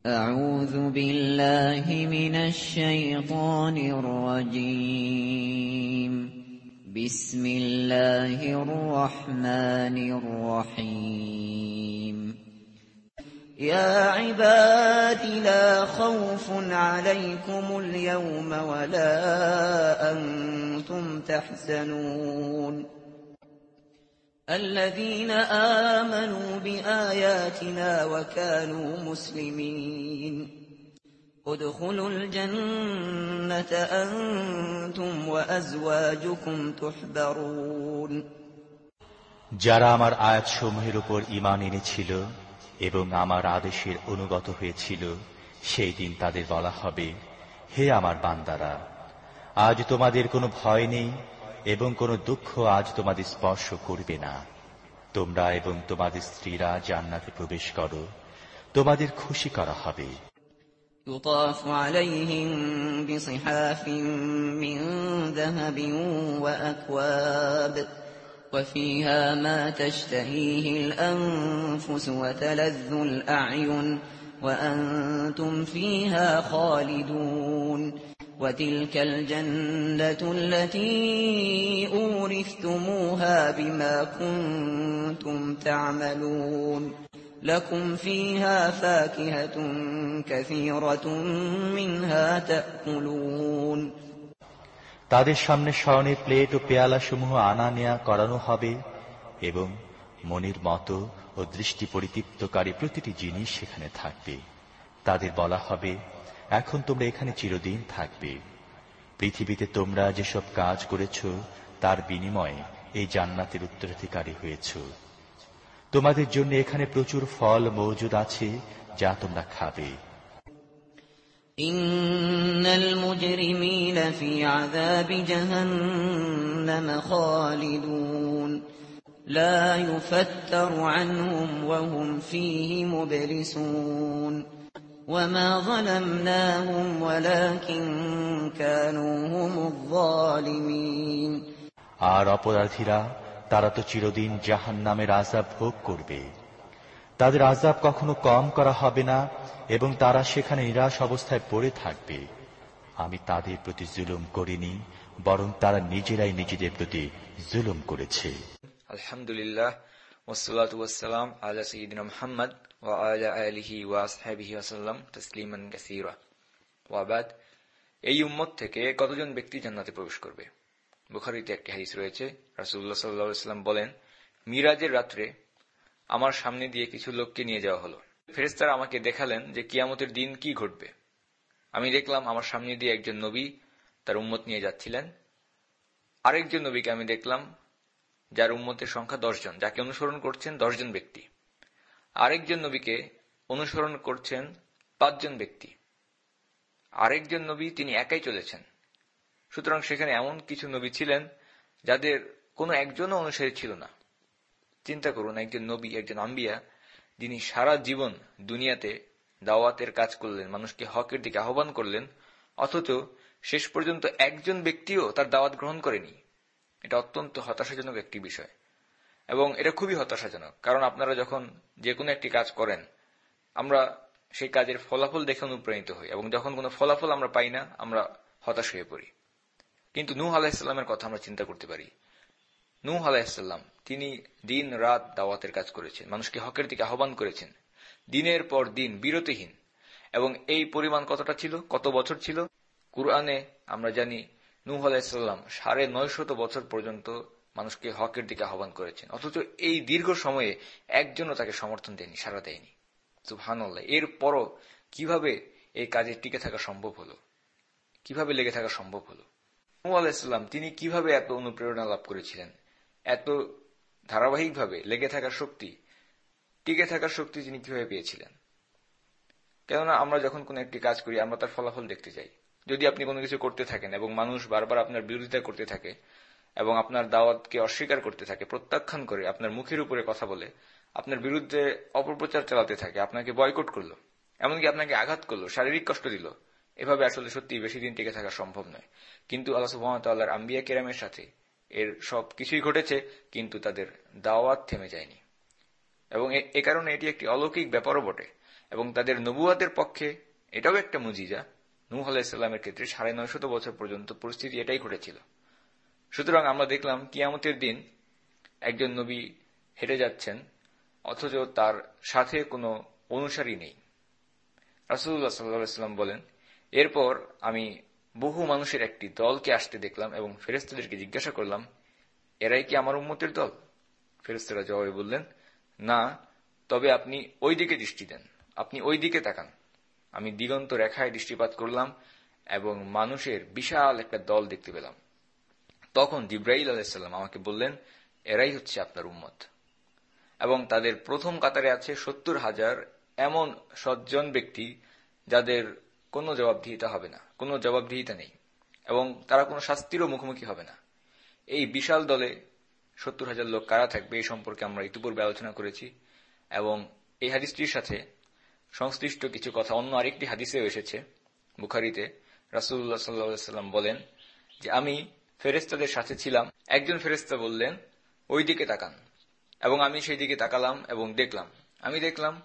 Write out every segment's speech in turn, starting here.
أعوذ بالله من الشيطان الرجيم. بسم الله الرحمن الرحيم. يا عباد لا خوف عليكم اليوم ولا أنتم تحزنون الذين آمنوا بآياتنا وكانوا مسلمين ادخلوا الجنة أنتم وأزواجكم تحبرون যারা আমার আয়াতসমূহের উপর ঈমান এনেছিল এবং আমার আদেশের অনুগত হয়েছিল, সেই দিন তাদের বলা হবে, হে আমার বান্দারা, আজ তোমাদের কোনো ভয় নেই এবং কোনো দুঃখ আজ তোমাদের স্পর্শ করবে না। তোমরা এবং তোমাদের স্ত্রীরা জান্নাতে প্রবেশ করো, তোমাদের খুশি করা হবে। يطاف عليهم بصحاف من ذهب وأكواب وفيها ما تشتهيه الأنفس وتلذ الأعين وأنتم فيها خالدون وتلك الجنة التي أورثتموها بما كنتم تعملون لكم فيها فاكهة كثيرة منها تأكلون তাদের সামনে স্বর্ণের প্লেট ও পেয়ালা সমূহ আনা নেয়া করানো হবে এবং মনের মতো ও দৃষ্টি পরিতৃপ্তকারী প্রতিটি জিনিস সেখানে থাকবে। তাদের বলা হবে, এখন তোমরা এখানে চিরদিন থাকবে। পৃথিবীতে তোমরা যেসব কাজ করেছ তার বিনিময়ে এই জান্নাতের উত্তরাধিকারী হয়েছ। তোমাদের জন্য এখানে প্রচুর ফল মজুদ আছে যা তোমরা খাবে। ইন্নাল মুজরিমিনা ফি আযাবি জাহান্নাম খালিদুন লা ইউফাত্তারু আনহুম ওয়া হুম ফীহি মুবলিসুন وما ظلمناهم ولكن كانوا هم الظالمين আর অপরাধীরা তারা তো চিরদিন জাহান্নামের আযাব ভোগ করবে। তাদের আযাব কখনো কম করা হবে না এবং তারা সেখানে নিরাশ অবস্থায় পড়ে থাকবে। আমি তাদের প্রতি জুলুম করিনি, বরং তারা নিজেরাই নিজেদের প্রতি জুলুম করেছে। আলহামদুলিল্লাহ ওয়াসসালাতু ওয়াসসালাম আলা সাইয়্যিদিনা মুহাম্মদ ওয়া আলা আলিহি ওয়া আসহাবিহি ওয়াসাল্লাম তাসলিমান কাসীরা। ওয়া বাদ, এই উম্মত থেকে কতজন ব্যক্তি জান্নাতে প্রবেশ করবে? বুখারীতে একটি হাদিস রয়েছে, রাসূলুল্লাহ সাল্লাল্লাহু আলাইহি ওয়াসাল্লাম বলেন, মিরাজের রাত্রে আমার সামনে দিয়ে কিছু লোককে নিয়ে যাওয়া হলো। ফেরেশতারা আমাকে দেখালেন যে কিয়ামতের দিন কি ঘটবে। আমি দেখলাম আমার সামনে দিয়ে একজন নবী তার উম্মত নিয়ে যাচ্ছিলেন। আরেকজন নবীকে আমি দেখলাম যার উম্মতের সংখ্যা 10 জন, যাকে অনুসরণ করছেন 10 জন ব্যক্তি। আরেকজন নবীকে অনুসরণ করছেন 5 জন ব্যক্তি। আরেকজন নবী তিনি একাই চলেছেন। সুতরাং সেখানে এমন কিছু নবী ছিলেন যাদের কোনো একজনও অনুসারী ছিল না। চিন্তা করুন, একজন নবী, একজন আম্বিয়া, যিনি সারা জীবন দুনিয়াতে দাওয়াতের কাজ করলেন, মানুষকে হকের দিকে আহ্বান করলেন, অথচ শেষ পর্যন্ত একজন ব্যক্তিও তার দাওয়াত গ্রহণ করেনি। এটা অত্যন্ত হতাশাজনক একটি বিষয় এবং এটা খুবই হতাশাজনক। কারণ আপনারা যখন যে কোনো একটি কাজ করেন, আমরা সেই কাজের ফলাফল দেখে অনুপ্রাণিত হই এবং যখন কোনো ফলাফল আমরা পাই না, আমরা হতাশ হয়ে পড়ি। কিন্তু নূহ আলাইহিস সালামের কথা আমরা চিন্তা করতে পারি। নূহ আলাইহিস সালাম তিনি দিন রাত দাওয়াতের কাজ করেছেন, মানুষকে হকের দিকে আহ্বান করেছেন, দিনের পর দিন বিরতিহীন। এবং এই পরিমাণ কতটা ছিল, কত বছর ছিল? কুরআনে আমরা জানি নূহ আলাইহিস সালাম 950 বছর পর্যন্ত মানুষকে হকের দিকে আহ্বান করেছেন, অথচ এই দীর্ঘ সময়ে একজনও তাকে সমর্থন দেয়নি, সাড়া দেয়নি। সুবহানাল্লাহ। এরপরও কিভাবে এই কাজে টিকে থাকা সম্ভব হলো, কিভাবে লেগে থাকা সম্ভব হলো? নূহ আলাইহিস সালাম তিনি কিভাবে এত অনুপ্রেরণা লাভ করেছিলেন, এত ধারাবাহিকভাবে লেগে থাকার শক্তি, টিকে থাকার শক্তি তিনি কিভাবে পেয়েছিলেন? কেননা আমরা যখন কোনো একটি কাজ করি, আমরা তার ফলাফল দেখতে চাই। যদি আপনি কোনো কিছু করতে থাকেন এবং মানুষ বারবার আপনার বিরোধিতা করতে থাকে এবং আপনার দাওয়াতকে অস্বীকার করতে থাকে, প্রত্যাখ্যান করে, আপনার মুখের উপরে কথা বলে, আপনার বিরুদ্ধে অপপ্রচার চালাতে থাকে, আপনাকে বয়কট করলো, এমনকি আপনাকে আঘাত করলো, শারীরিক কষ্ট দিল, এভাবে আসলে সত্যি বেশি দিন টিকে থাকা সম্ভব নয়। কিন্তু আল্লাহ সুবহানাহু ওয়া তাআলার আম্বিয়া কিরামের সাথে এর সব কিছুই ঘটেছে, কিন্তু তাদের দাওয়াত থেমে যায়নি। এবং এ কারণে এটি একটি অলৌকিক ব্যাপারও বটে। এবং তাদের নবুয়াতের পক্ষে এটাও একটা মুজিজা। নূহ আলাইহিস সালামের ক্ষেত্রে ৯৫০ বছর পর্যন্ত পরিস্থিতি এটাই ঘটেছিল। সুতরাং আমরা দেখলাম কিয়ামতের দিন একজন নবী হেঁটে যাচ্ছেন, অথচ তার সাথে কোনো অনুসারী নেই। রাসূলুল্লাহ সাল্লাল্লাহু আলাইহি ওয়াসাল্লাম বলেন, এরপর আমি বহু মানুষের একটি দলকে আসতে দেখলাম এবং ফেরেশতাদেরকে জিজ্ঞাসা করলাম, এরাই কি আমার উম্মতের দল? ফেরেশতারা জবাবে বললেন, না, তবে আপনি ওই দিকে দৃষ্টি দেন, আপনি ওই দিকে তাকান। আমি দিগন্ত রেখায় দৃষ্টিপাত করলাম এবং মানুষের বিশাল একটা দল দেখতে পেলাম। তখন জিবরাইল আলাইহিস সালাম আমাকে বললেন, এরাই হচ্ছে আপনার উম্মত। এবং তাদের প্রথম কাতারে আছে ৭০,০০০ এমন সজ্জন ব্যক্তি যাদের কোনো জবাবদিহিতা হবে না, কোনো জবাবদিহিতা নেই, এবং তারা কোনো শাস্তিরও মুখোমুখি হবে না। এই বিশাল দলে ৭০,০০০ লোক কারা থাকবে এই সম্পর্কে আমরা ইতিপূর্বে আলোচনা করেছি, এবং এই হাদিসটির সাথে সংশ্লিষ্ট কিছু কথা অন্য আরেকটি হাদিসেও এসেছে বুখারীতে। রাসূলুল্লাহ সাল্লাল্লাহু আলাইহি ওয়াসাল্লাম বলেন যে আমি ফেরেশতাদের সাথে ছিলাম, একজন ফেরেশতা বললেন ওই দিকে তাকান, এবং আমি সেই দিকে তাকালাম এবং আমি দেখলাম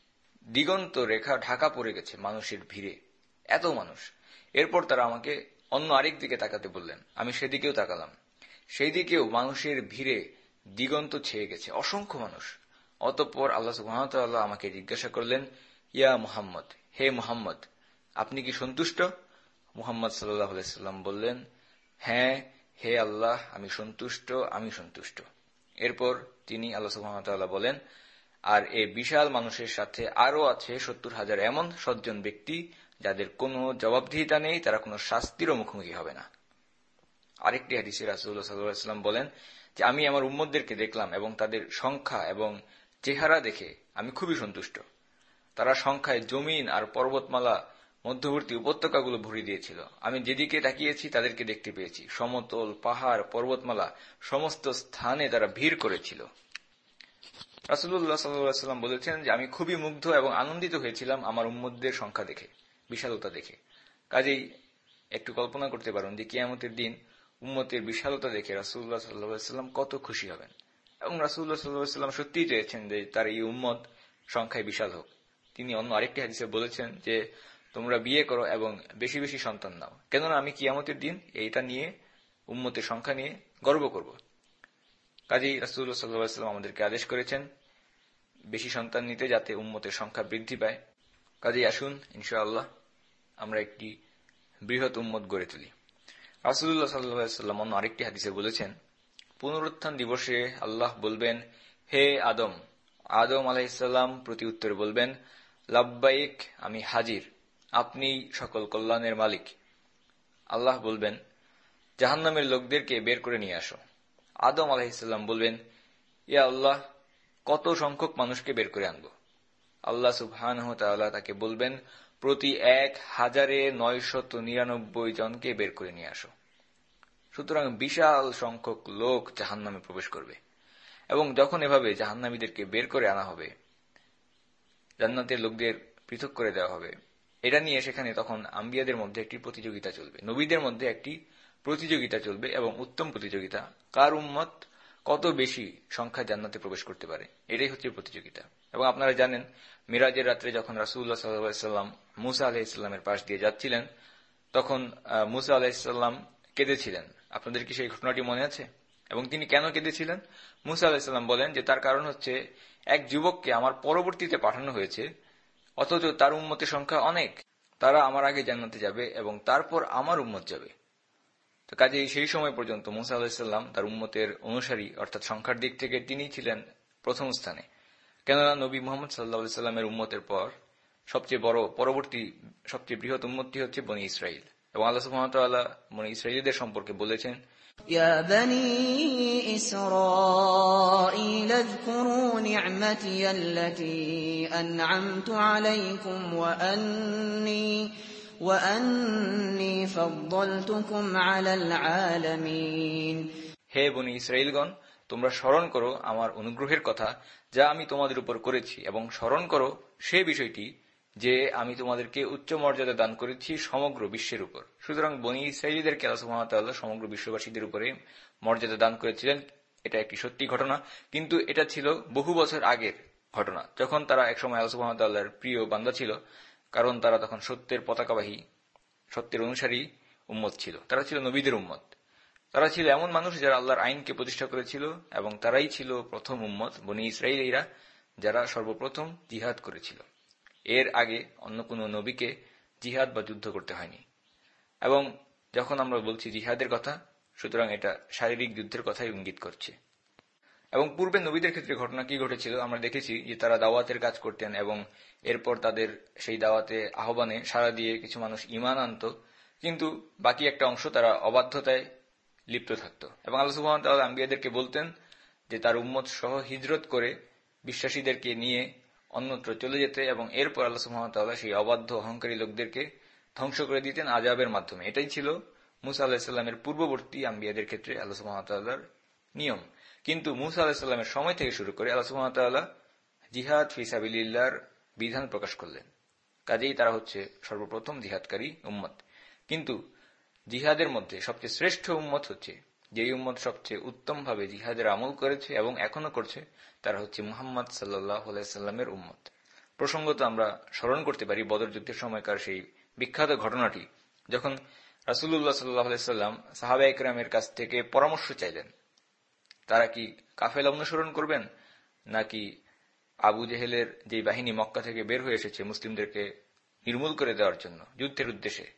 দিগন্ত রেখা ঢাকা পড়ে গেছে মানুষের ভিড়ে, এত মানুষ। এরপর তারা আমাকে অন্য আরেক দিকে তাকাতে বললেন, আমি সেদিকেও তাকালাম, সেই দিকেও মানুষের ভিড়ে দিগন্ত ছেয়ে গেছে, অসংখ্য মানুষ। অতঃপর আল্লাহ সুবহানাহু ওয়া তাআলা আমাকে জিজ্ঞাসা করলেন, ইয়া মুহাম্মদ, হে মুহাম্মদ, আপনি কি সন্তুষ্ট? মুহাম্মদ সাল্লাল্লাহু আলাইহি ওয়াসাল্লাম বললেন, হ্যাঁ, হে আল্লাহ, আমি সন্তুষ্ট। এরপর তিনি আল্লাহ সুবহানাহু ওয়া তাআলা বলেন, আর এই বিশাল মানুষের সাথে আরো আছে ৭০,০০০ এমন সজ্জন ব্যক্তি যাদের কোনো জবাবদিহিতা নেই, তারা কোনো শাস্তিরও মুখোমুখি হবে না। আরেকটি হাদিসে রাসূলুল্লাহ সাল্লাল্লাহু আলাইহি ওয়াসাল্লাম বলেন যে আমি আমার উম্মতদেরকে দেখলাম এবং তাদের সংখ্যা এবং চেহারা দেখে আমি খুবই সন্তুষ্ট। তারা সংখ্যায় জমিন আর পর্বতমালা মধ্যবর্তী উপত্যকাগুলো ভরিয়ে দিয়েছিল। আমি যেদিকে তাকিয়েছি তাদেরকে দেখতে পেয়েছি, সমতল, পাহাড়, পর্বতমালা সমস্ত স্থানে তারা ভিড় করেছিল। রাসূলুল্লাহ সাল্লাল্লাহু আলাইহি ওয়াসাল্লাম বলেছেন যে আমি খুবই মুগ্ধ এবং আনন্দিত হয়েছিলাম আমার উম্মতদের সংখ্যা দেখে, বিশালতা দেখে। কাজেই একটু কল্পনা করতে পারেন যে কিয়ামতের দিন উম্মতের বিশালতা দেখে রাসূলুল্লাহ সাল্লাল্লাহু আলাইহি ওয়াসাল্লাম কত খুশি হবেন। এবং রাসূলুল্লাহ সাল্লাল্লাহু আলাইহি ওয়াসাল্লাম সত্যিই চেয়েছেন যে তার এই উম্মত সংখ্যায় বিশাল হোক। তিনি অন্য আরেকটি হাদিসে বলেছেন যে তোমরা বিয়ে করো এবং বেশি বেশি সন্তান নাও, কেননা আমি কিয়ামতের দিন এইটা নিয়ে, উম্মতের সংখ্যা নিয়ে গর্ব করব। কাজেই রাসূলুল্লাহ সাল্লাল্লাহু আলাইহি ওয়াসাল্লাম আমাদেরকে আদেশ করেছেন বেশি সন্তান নিতে, যাতে উম্মতের সংখ্যা বৃদ্ধি পায়। কাজেই আসুন ইনশাআল্লাহ আমরা একটি বৃহৎ উম্মত গড়ে তুলি। রাসূলুল্লাহ সাল্লাল্লাহু আলাইহি ওয়াসাল্লাম অন্য আরেকটি হাদিসে বলেছেন, পুনরুত্থান দিবসে আল্লাহ বলবেন, হে আদম। আদম আলাইহিস সালাম প্রতি উত্তরে বলবেন, লাব্বাইক, আমি হাজির, আপনি সকল কল্যাণের মালিক। আল্লাহ বলবেন, জাহান্নামের লোকদেরকে বের করে নিয়ে আসো। আদম আলাইহিস সালাম বলবেন, ইয়া আল্লাহ, কত সংখ্যক মানুষকে বের করে আনবো? আল্লাহ সুবহানাহু ওয়া তাআলা তাকে বলবেন, প্রতি ১,৯৯৯ জনকে বের করে নিয়ে আসো। সুতরাং বিশাল সংখ্যক লোক জাহান্নামে প্রবেশ করবে, এবং যখন এভাবে জাহান্নামীদেরকে বের করে আনা হবে, জান্নাতের লোকদের পৃথক করে দেওয়া হবে, এটা নিয়ে সেখানে তখন আম্বিয়াদের মধ্যে একটি প্রতিযোগিতা চলবে, নবীদের মধ্যে একটি প্রতিযোগিতা চলবে, এবং উত্তম প্রতিযোগিতা, কার উম্মত কত বেশি সংখ্যায় জান্নাতে প্রবেশ করতে পারে, এটাই হচ্ছে প্রতিযোগিতা। এবং আপনারা জানেন, মিরাজের রাত্রে যখন রাসূলুল্লাহ সাল্লাল্লাহু আলাইহি ওয়াসাল্লাম মুসা আলাইহিস সালামের পাশ দিয়ে যাচ্ছিলেন, তখন মুসা আলাইহিস সালাম কেঁদেছিলেন। আপনাদের কি সেই ঘটনাটি মনে আছে? এবং তিনি কেন কেঁদেছিলেন? মুসা আলাইহিস সালাম বলেন যে তার কারণ হচ্ছে, এক যুবককে আমার পরবর্তীতে পাঠানো হয়েছে, অথচ তার উম্মতের সংখ্যা অনেক, তারা আমার আগে জান্নাতে যাবে এবং তারপর আমার উম্মত যাবে। তো কাজেই সেই সময় পর্যন্ত মুসা আলাইহিস সালাম তার উম্মতের অনুসারী, অর্থাৎ সংখ্যার দিক থেকে তিনি ছিলেন প্রথম স্থানে। কেননা নবী মুহাম্মদ সাল্লাল্লাহু আলাইহি সাল্লামের উম্মতের পর সবচেয়ে বড়, পরবর্তী সবচেয়ে বৃহৎ উম্মতটি হচ্ছে বনী ইসরাইল। এবং আল্লাহ সুবহানাহু ওয়া তাআলা বনী ইসরাইলদের সম্পর্কে বলেছেন, ইয়া বনী ইসরাঈল আযকুরু নি'মাতি আল্লাতী আন'আমতু আলাইকুম ওয়া আন্নী ফাদ্দালতুকুম আলাল আলামিন। হে বনী ইসরাইলগণ, তোমরা স্মরণ করো আমার অনুগ্রহের কথা যা আমি তোমাদের উপর করেছি, এবং স্মরণ করো সে বিষয়টি যে আমি তোমাদেরকে উচ্চ মর্যাদা দান করেছি সমগ্র বিশ্বের উপর। সুতরাং বনী ইসরাঈলীদেরকে আল্লাহ সুবহানাহু ওয়া তাআলা সমগ্র বিশ্ববাসীদের উপরে মর্যাদা দান করেছিলেন। এটা একটি সত্যি ঘটনা, কিন্তু এটা ছিল বহু বছর আগের, ঘটনা, যখন তারা একসময় আল্লাহ সুবহানাহু ওয়া তাআলার প্রিয় বান্দা ছিল, কারণ তারা তখন সত্যের পতাকাবাহী, সত্যের অনুসারী উম্মত ছিল। তারা ছিল নবীদের উম্মত। তারা ছিল এমন মানুষ যারা আল্লাহর আইনকে প্রতিষ্ঠা করেছিল, এবং তারাই ছিল প্রথম উম্মত, বনী ইসরাঈলীরা, যারা সর্বপ্রথম জিহাদ করেছিল। এর আগে অন্য কোন নবীকে জিহাদ বা যুদ্ধ করতে হয়নি। এবং যখন আমরা বলছি জিহাদের কথা, সুতরাং এটা শারীরিক যুদ্ধের কথাই ইঙ্গিত করছে। এবং পূর্বে নবীদের ক্ষেত্রে ঘটনা কি ঘটেছিল আমরা দেখেছি, যে তারা দাওয়াতের কাজ করতেন এবং এরপর তাদের সেই দাওয়াতে আহ্বানে সাড়া দিয়ে কিছু মানুষ ঈমান আনত, কিন্তু বাকি একটা অংশ তারা অবাধ্যতায় লিপ্ত থাকত। এবং আল্লাহ সুবহানাহু ওয়া তাআলা আম্বিয়াদেরকে বলতেন যে তার উম্মত সহ হিজরত করে বিশ্বাসীদেরকে নিয়ে অন্যত্র চলে যেতে, এবং এরপর আল্লাহ সুবহানাহু ওয়া তাআলা সেই অবাধ্য অহংকারী লোকদেরকে ধ্বংস করে দিতেন আযাবের মাধ্যমে। এটাই ছিল মূসা আলাইহিস সালামের পূর্ববর্তী আম্বিয়াদের ক্ষেত্রে আল্লাহ সুবহানাহু ওয়া তাআলার নিয়ম। কিন্তু মূসা আলাইহিস সালামের সময় থেকে শুরু করে আল্লাহ সুবহানাহু ওয়া তাআলা জিহাদ ফি সাবিলিল্লাহর বিধান প্রকাশ করলেন। কাজেই তারা হচ্ছে সর্বপ্রথম জিহাদকারী উম্মত। কিন্তু জিহাদের মধ্যে সবচেয়ে শ্রেষ্ঠ উম্মত হচ্ছে, যেই উম্মত সবচেয়ে উত্তমভাবে জিহাদের আমল করেছে এবং এখনো করছে, তারা হচ্ছে মুহাম্মদ সাল্লাল্লাহু আলাইহি সাল্লামের উম্মত। প্রসঙ্গত আমরা স্মরণ করতে পারি বদর যুদ্ধের সময়কার সেই বিখ্যাত ঘটনাটি, যখন রাসূলুল্লাহ সাল্লাল্লাহু আলাইহি সাল্লাম সাহাবায়ে কেরামের কাছ থেকে পরামর্শ চাইলেন, তারা কি কাফেলা অনুসরণ করবেন, নাকি আবু জেহেলের যে বাহিনী মক্কা থেকে বের হয়ে এসেছে মুসলিমদেরকে নির্মূল করে দেওয়ার জন্য যুদ্ধের উদ্দেশ্যে,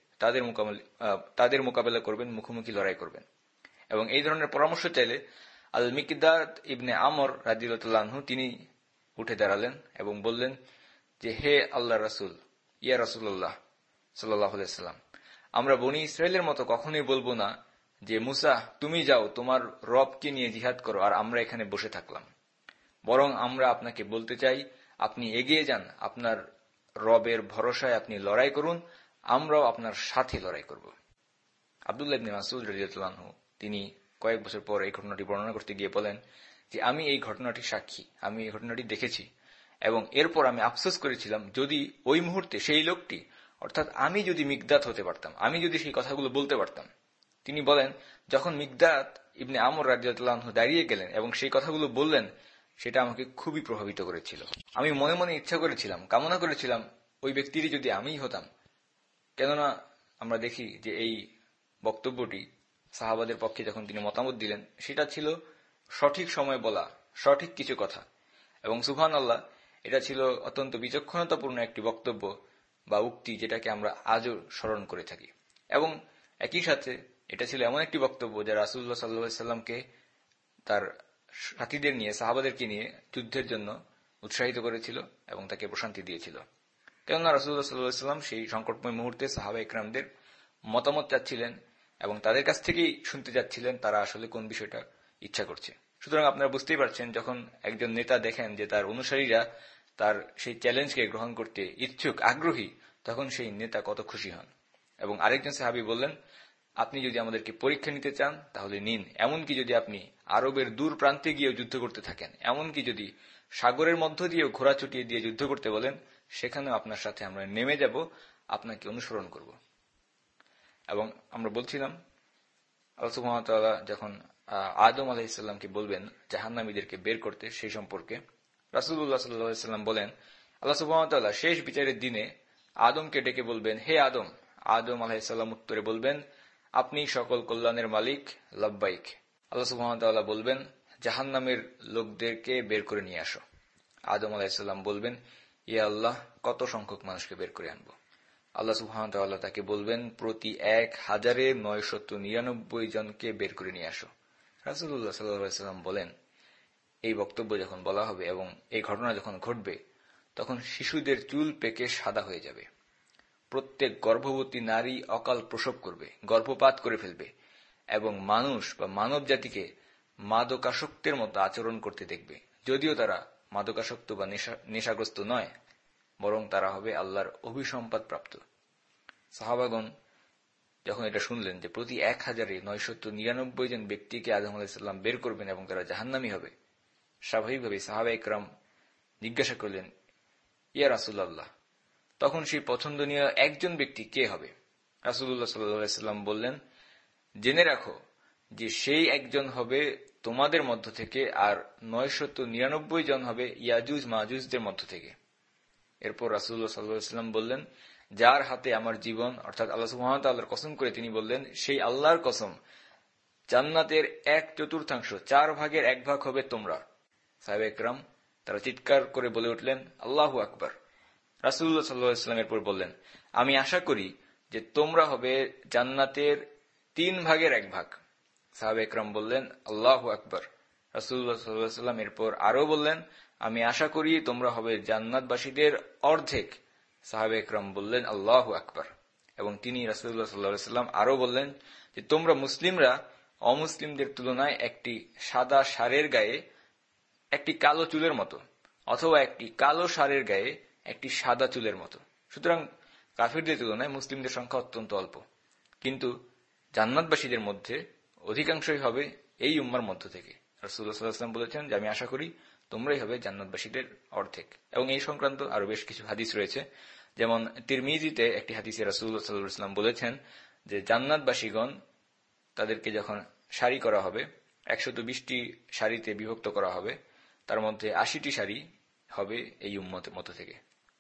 তাদের মোকাবেলা করবেন, মুখোমুখি লড়াই করবেন। এবং এই ধরনের পরামর্শ চাইলে আল মিকদাদ ইবনে আমর রাদিয়াল্লাহু আনহু তিনি উঠে দাঁড়ালেন এবং বললেন যে, হে আল্লাহর রাসূল, ইয়া রাসূলুল্লাহ সাল্লাল্লাহু আলাইহি সাল্লাম, আমরা বনী ইসরায়েলের মতো কখনোই বলবো না যে মুসা তুমি যাও তোমার রবকে নিয়ে জিহাদ করো আর আমরা এখানে বসে থাকলাম। বরং আমরা আপনাকে বলতে চাই, আপনি এগিয়ে যান, আপনার রবের ভরসায় আপনি লড়াই করুন, আমরাও আপনার সাথে লড়াই করব। আব্দুল্লাহ ইবনে মাসউদ রাদিয়াল্লাহু আনহু তিনি কয়েক বছর পর এই ঘটনাটি বর্ণনা করতে গিয়ে বলেন যে, আমি এই ঘটনাটি সাক্ষী, আমি এই ঘটনাটি দেখেছি, এবং এরপর আমি আফসোস করেছিলাম যদি ওই মুহূর্তে সেই লোকটি, অর্থাৎ আমি যদি মিকদাত হতে পারতাম, আমি যদি সেই কথাগুলো বলতে পারতাম। তিনি বলেন, যখন মিকদাত ইবনে আমর রাদিয়াল্লাহু আনহু দাঁড়িয়ে গেলেন এবং সেই কথাগুলো বললেন, সেটা আমাকে খুবই প্রভাবিত করেছিল। আমি মনে মনে ইচ্ছা করেছিলাম, কামনা করেছিলাম, ওই ব্যক্তিটি যদি আমিই হতাম। কেননা আমরা দেখি যে এই বক্তব্যটি সাহাবাদের পক্ষে যখন তিনি মতামত দিলেন, সেটা ছিল সঠিক সময় বলা সঠিক কিছু কথা। এবং সুবহানাল্লাহ, এটা ছিল অত্যন্ত বিচক্ষণতাপূর্ণ একটি বক্তব্য বা উক্তি, যেটাকে আমরা আজও স্মরণ করে থাকি। এবং একই সাথে এটা ছিল এমন একটি বক্তব্য যা রাসূলুল্লাহ সাল্লাল্লাহু আলাইহি সাল্লামকে তার সাথীদের নিয়ে, সাহাবাদেরকে নিয়ে যুদ্ধের জন্য উৎসাহিত করেছিল এবং তাকে প্রশান্তি দিয়েছিল। কেননা রাসূলুল্লাহ সাল্লাল্লাহু আলাইহি সাল্লাম সেই সংকটময় মুহূর্তে সাহাবা ইকরামদের মতামত চাচ্ছিলেন এবং তাদের কাছ থেকেই শুনতে যাচ্ছিলেন তারা আসলে কোন বিষয়টা ইচ্ছা করছে। সুতরাং আপনারা বুঝতেই পারছেন, যখন একজন নেতা দেখেন যে তার অনুসারীরা তার সেই চ্যালেঞ্জকে গ্রহণ করতে ইচ্ছুক, আগ্রহী, তখন সেই নেতা কত খুশি হন। এবং আরেকজন সাহাবী বললেন, আপনি যদি আমাদেরকে পরীক্ষা নিতে চান তাহলে নিন, এমনকি যদি আপনি আরবের দূর প্রান্তে গিয়েও যুদ্ধ করতে থাকেন, এমনকি যদি সাগরের মধ্য দিয়েও ঘোড়া ছুটিয়ে দিয়ে যুদ্ধ করতে বলেন, সেখানেও আপনার সাথে আমরা নেমে যাব, আপনাকে অনুসরণ করব। এবং আমরা বলছিলাম, আল্লাহ সুবহানাহু ওয়া তাআলা যখন আদম আলাইহিস সালামকে বলবেন জাহান্নামীদেরকে বের করতে, সেই সম্পর্কে রাসূলুল্লাহ সাল্লাল্লাহু আলাইহি সাল্লাম বলেন, আল্লাহ সুবহানাহু ওয়া তাআলা শেষ বিচারের দিনে আদমকে ডেকে বলবেন, হে আদম। আদম আলাইহিস সালাম উত্তরে বলবেন, আপনি সকল কল্যাণের মালিক, লাব্বাইক। আল্লাহ সুবহানাহু ওয়া তাআলা বলবেন, জাহান্নামের লোকদেরকে বের করে নিয়ে আসো। আদম আলাইহিস সালাম বলবেন, ইয়া আল্লাহ, কত সংখ্যক মানুষকে বের করে আনবো? আল্লাহ সুবহানাহু ওয়া তাআলা তাকে বলবেন, প্রতি ১,৯৯৯ জনকে বের করে নিয়ে আসো। রাসূলুল্লাহ সাল্লাল্লাহু আলাইহি ওয়াসাল্লাম বলেন, এই বক্তব্য যখন বলা হবে এবং এই ঘটনা যখন ঘটবে, তখন শিশুদের চুল পেকে সাদা হয়ে যাবে। প্রত্যেক গর্ভবতী নারী অকাল প্রসব করবে, গর্ভপাত করে ফেলবে, এবং মানুষ বা মানব জাতিকে মাদকাসক্তের মতো আচরণ করতে দেখবে, যদিও তারা মাদকাসক্ত বা নেশাগ্রস্ত নয়, বরং তারা হবে আল্লাহর অভিসম্পাদ প্রাপ্ত। সাহাবাগণ যখন এটা শুনলেন যে প্রতি ১,৯৯৯ জন ব্যক্তিকে আদম আলাইহিস সালাম বের করবেন এবং তারা জাহান্নামী হবে, স্বাভাবিকভাবে সাহাবা ইকরাম জিজ্ঞাসা করলেন, ইয়া রাসূলুল্লাহ, তখন সেই পছন্দনীয় একজন ব্যক্তি কে হবে? রাসূলুল্লাহ সাল্লাল্লাহু আলাইহি সাল্লাম বললেন, জেনে রাখো, যে সেই একজন হবে তোমাদের মধ্য থেকে, আর 999 জন হবে ইয়াজুজ মাজুজদের মধ্য থেকে। এরপর রাসূলুল্লাহ সাল্লাল্লাহু আলাইহি ওয়াসাল্লাম বললেন, যার হাতে আমার জীবন, অর্থাৎ আল্লাহ সুবহানাহু ওয়া তাআলার কসম করে তিনি বললেন, সেই আল্লাহর কসম, জান্নাতের 1/4, 4 ভাগের 1 ভাগ হবে তোমরা। সাহাবায়ে কেরাম তারা চিৎকার করে বলে উঠলেন, আল্লাহু আকবার। রাসূলুল্লাহ সাল্লাল্লাহু আলাইহি ওয়াসাল্লাম এরপর বললেন, আমি আশা করি যে তোমরা হবে জান্নাতের 3 ভাগের 1 ভাগ। সাহাবায়ে কেরাম বললেন, আল্লাহু আকবার। রাসূলুল্লাহ সাল্লাল্লাহু আলাইহি ওয়াসাল্লাম এরপর আরো বললেন, আমি আশা করি তোমরা হবে জান্নাতবাসীদের অর্ধেক। সাহাবায়ে কেরাম বললেন, আল্লাহু আকবার। এবং তিনি রাসূলুল্লাহ সাল্লাল্লাহু আলাইহি ওয়াসাল্লাম আরো বললেন যে তোমরা মুসলিমরা অমুসলিমদের তুলনায় একটি সাদা ষাঁড়ের গায়ে একটি কালো চুলের মতো, অথবা একটি কালো ষাঁড়ের গায়ে একটি সাদা চুলের মতো। সুতরাং কাফিরদের তুলনায় মুসলিমদের সংখ্যা অত্যন্ত অল্প, কিন্তু জান্নাতবাসীদের মধ্যে অধিকাংশই হবে এই উম্মার মধ্য থেকে। রাসূলুল্লাহ সাল্লাল্লাহু আলাইহি ওয়াসাল্লাম বলেছেন যে আমি আশা করি তোমরাই হবে জান্নাতবাসীদের অর্ধেক। এবং এই সংক্রান্ত আরো বেশ কিছু হাদিস রয়েছে, যেমন তিরমিজিতে একটি হাদিসে রাসূলুল্লাহ সাল্লাল্লাহু আলাইহি ওয়াসাল্লাম বলেছেন যে জান্নাতবাসীগণ তাদেরকে যখন সারি করা হবে, 120টি সারিতে বিভক্ত করা হবে, তার মধ্যে 80টি সারি হবে এই উম্মতের মধ্য থেকে।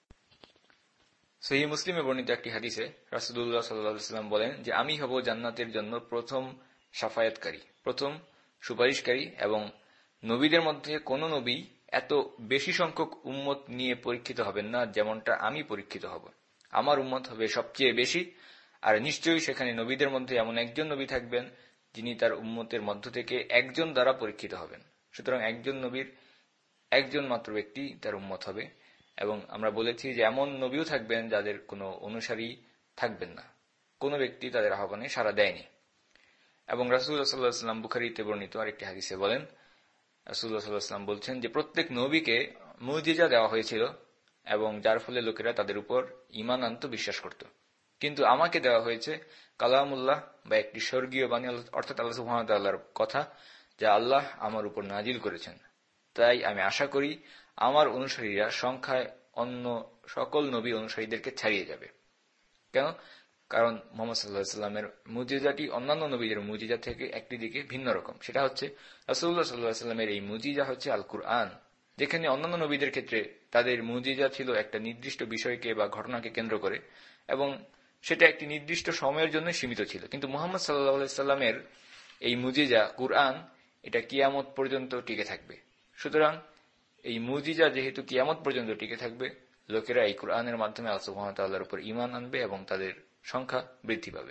সহিহ মুসলিমে বর্ণিত একটি হাদিসে রাসূলুল্লাহ সাল্লাল্লাহু আলাইহি ওয়াসাল্লাম বলেন যে আমি হব জান্নাতের জন্য প্রথম শাফায়াতকারী, প্রথম সুপারিশকারী, এবং নবীদের মধ্যে কোন নবী এত বেশি সংখ্যক উম্মত নিয়ে পরীক্ষিত হবেন না যেমনটা আমি পরীক্ষিত হব। আমার উম্মত হবে সবচেয়ে বেশি, আর নিশ্চয়ই সেখানে নবীদের মধ্যে এমন একজন নবী থাকবেন যিনি তার উম্মতের মধ্য থেকে একজন দ্বারা পরীক্ষিত হবেন। সুতরাং একজন নবীর একজন মাত্র ব্যক্তি তার উম্মত হবে। এবং আমরা বলেছি যে এমন নবীও থাকবেন যাদের কোনো অনুসারী থাকবেন না, কোন ব্যক্তি তাদের আহ্বানে সাড়া দেয়নি। এবং রাসূলুল্লাহ সাল্লাল্লাহু আলাইহি ওয়াসাল্লাম বুখারীতে বর্ণিত আরেকটি হাদিসে বলেন, রাসূলুল্লাহ সাল্লাল্লাহু আলাইহি ওয়াসাল্লাম বলছেন যে প্রত্যেক নবীকে মুজিজা দেওয়া হয়েছিল, এবং যার ফলে লোকেরা তাদের উপর ঈমান আনত, বিশ্বাস করত। কিন্তু আমাকে দেওয়া হয়েছে কালামুল্লাহ, বা একটি স্বর্গীয় বাণী, অর্থাৎ আল্লাহ সুবহানাহু ওয়া তাআলার কথা, যা আল্লাহ আমার উপর নাজিল করেছেন। তাই আমি আশা করি আমার অনুসারীরা সংখ্যায় অন্য সকল নবী অনুসারীদেরকে ছাড়িয়ে যাবে। কেন? কারণ মুহাম্মদ সাল্লাল্লাহু আলাইহি ওয়াসাল্লামের মুজিজাটি অন্যান্য নবীদের মুজিজা থেকে একটি দিকে ভিন্ন রকম। সেটা হচ্ছে রাসূলুল্লাহ সাল্লাল্লাহু আলাইহি ওয়াসাল্লামের এই মুজিজা হচ্ছে আল কুরআন, যেখানে অন্যান্য নবীদের ক্ষেত্রে তাদের মুজিজা ছিল একটা নির্দিষ্ট বিষয়কে বা ঘটনাকে কেন্দ্র করে, এবং সেটা একটি নির্দিষ্ট সময়ের জন্য সীমিত ছিল। কিন্তু মুহাম্মদ সাল্লাল্লাহু আলাইহি ওয়াসাল্লামের এই মুজিজা কুরআন, এটা কিয়ামত পর্যন্ত টিকে থাকবে। সুতরাং এই মুজিজা যেহেতু কিয়ামত পর্যন্ত টিকে থাকবে, লোকেরা এই কুরআনের মাধ্যমে আল্লাহ সুবহানাহু ওয়া তাআলার উপর ঈমান আনবে এবং তাদের সংখ্যা বৃদ্ধি পাবে।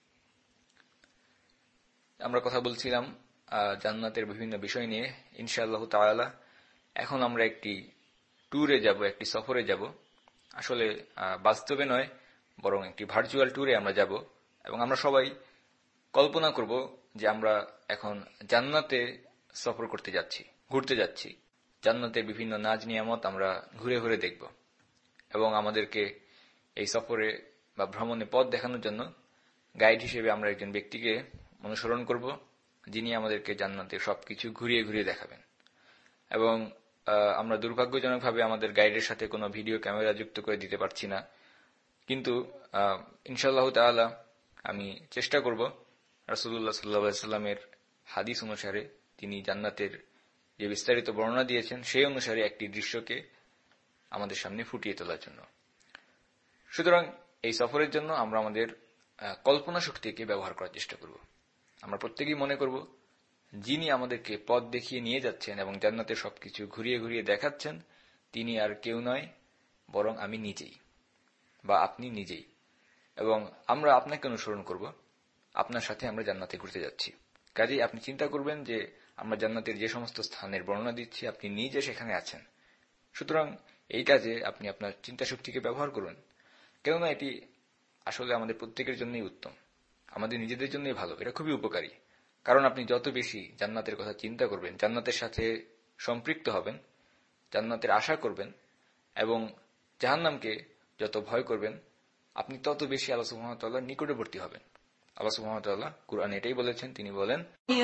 আমরা কথা বলছিলাম জান্নাতের বিভিন্ন বিষয় নিয়ে। ইনশাআল্লাহ তাআলা এখন আমরা একটি ট্যুরে যাব, একটি সফরে যাব। আসলে বাস্তবে নয়, বরং একটি ভার্চুয়াল ট্যুরে আমরা যাব, এবং আমরা সবাই কল্পনা করব যে আমরা এখন জান্নাতে সফর করতে যাচ্ছি, ঘুরতে যাচ্ছি। জান্নাতের বিভিন্ন নাজ নিয়ামত আমরা ঘুরে ঘুরে দেখব, এবং আমাদেরকে এই সফরে বা ভ্রমণে পথ দেখানোর জন্য গাইড হিসেবে আমরা একজন ব্যক্তিকে অনুসরণ করব, যিনি আমাদেরকে জান্নাতের সবকিছু ঘুরিয়ে ঘুরিয়ে দেখাবেন। এবং আমরা দুর্ভাগ্যজনকভাবে আমাদের গাইডের সাথে কোনো ভিডিও ক্যামেরা যুক্ত করে দিতে পারছি না, কিন্তু ইনশাআল্লাহ তাআলা আমি চেষ্টা করব রাসূলুল্লাহ সাল্লাল্লাহু আলাইহি ওয়াসাল্লামের হাদিস অনুসারে তিনি জান্নাতের যে বিস্তারিত বর্ণনা দিয়েছেন সেই অনুসারে একটি দৃশ্যকে আমাদের সামনে ফুটিয়ে তোলার জন্য। সুতরাং এই সফরের জন্য আমরা আমাদের কল্পনা শক্তিকে ব্যবহার করার চেষ্টা করব। আমরা প্রত্যেকেই মনে করব যিনি আমাদেরকে পথ দেখিয়ে নিয়ে যাচ্ছেন এবং জান্নাতের সবকিছু ঘুরিয়ে ঘুরিয়ে দেখাচ্ছেন, তিনি আর কেউ নয় বরং আমি নিজেই, বা আপনি নিজেই। এবং আমরা আপনাকে অনুসরণ করব, আপনার সাথে আমরা জান্নাতে ঘুরতে যাচ্ছি। কাজেই আপনি চিন্তা করবেন যে আমরা জান্নাতের যে সমস্ত স্থানের বর্ণনা দিচ্ছি আপনি নিজে সেখানে আছেন। সুতরাং এই কাজে আপনি আপনার চিন্তা শক্তিকে ব্যবহার করুন, কেননা এটি আসলে আমাদের প্রত্যেকের জন্যই উত্তম, আমাদের নিজেদের জন্যই ভালো, এটা খুবই উপকারী। কারণ আপনি যত বেশি জান্নাতের কথা চিন্তা করবেন, জান্নাতের সাথে সম্পৃক্ত হবেন, জান্নাতের আশা করবেন, এবং জাহান্নামকে যত ভয় করবেন, আপনি তত বেশি আল্লাহ সুবহানাহু ওয়া তাআলার নিকটবর্তী হবেন। আল্লাহ সুবহানাহু ওয়া তাআলা কুরআনে এটাই বলেছেন, তিনি বলেন,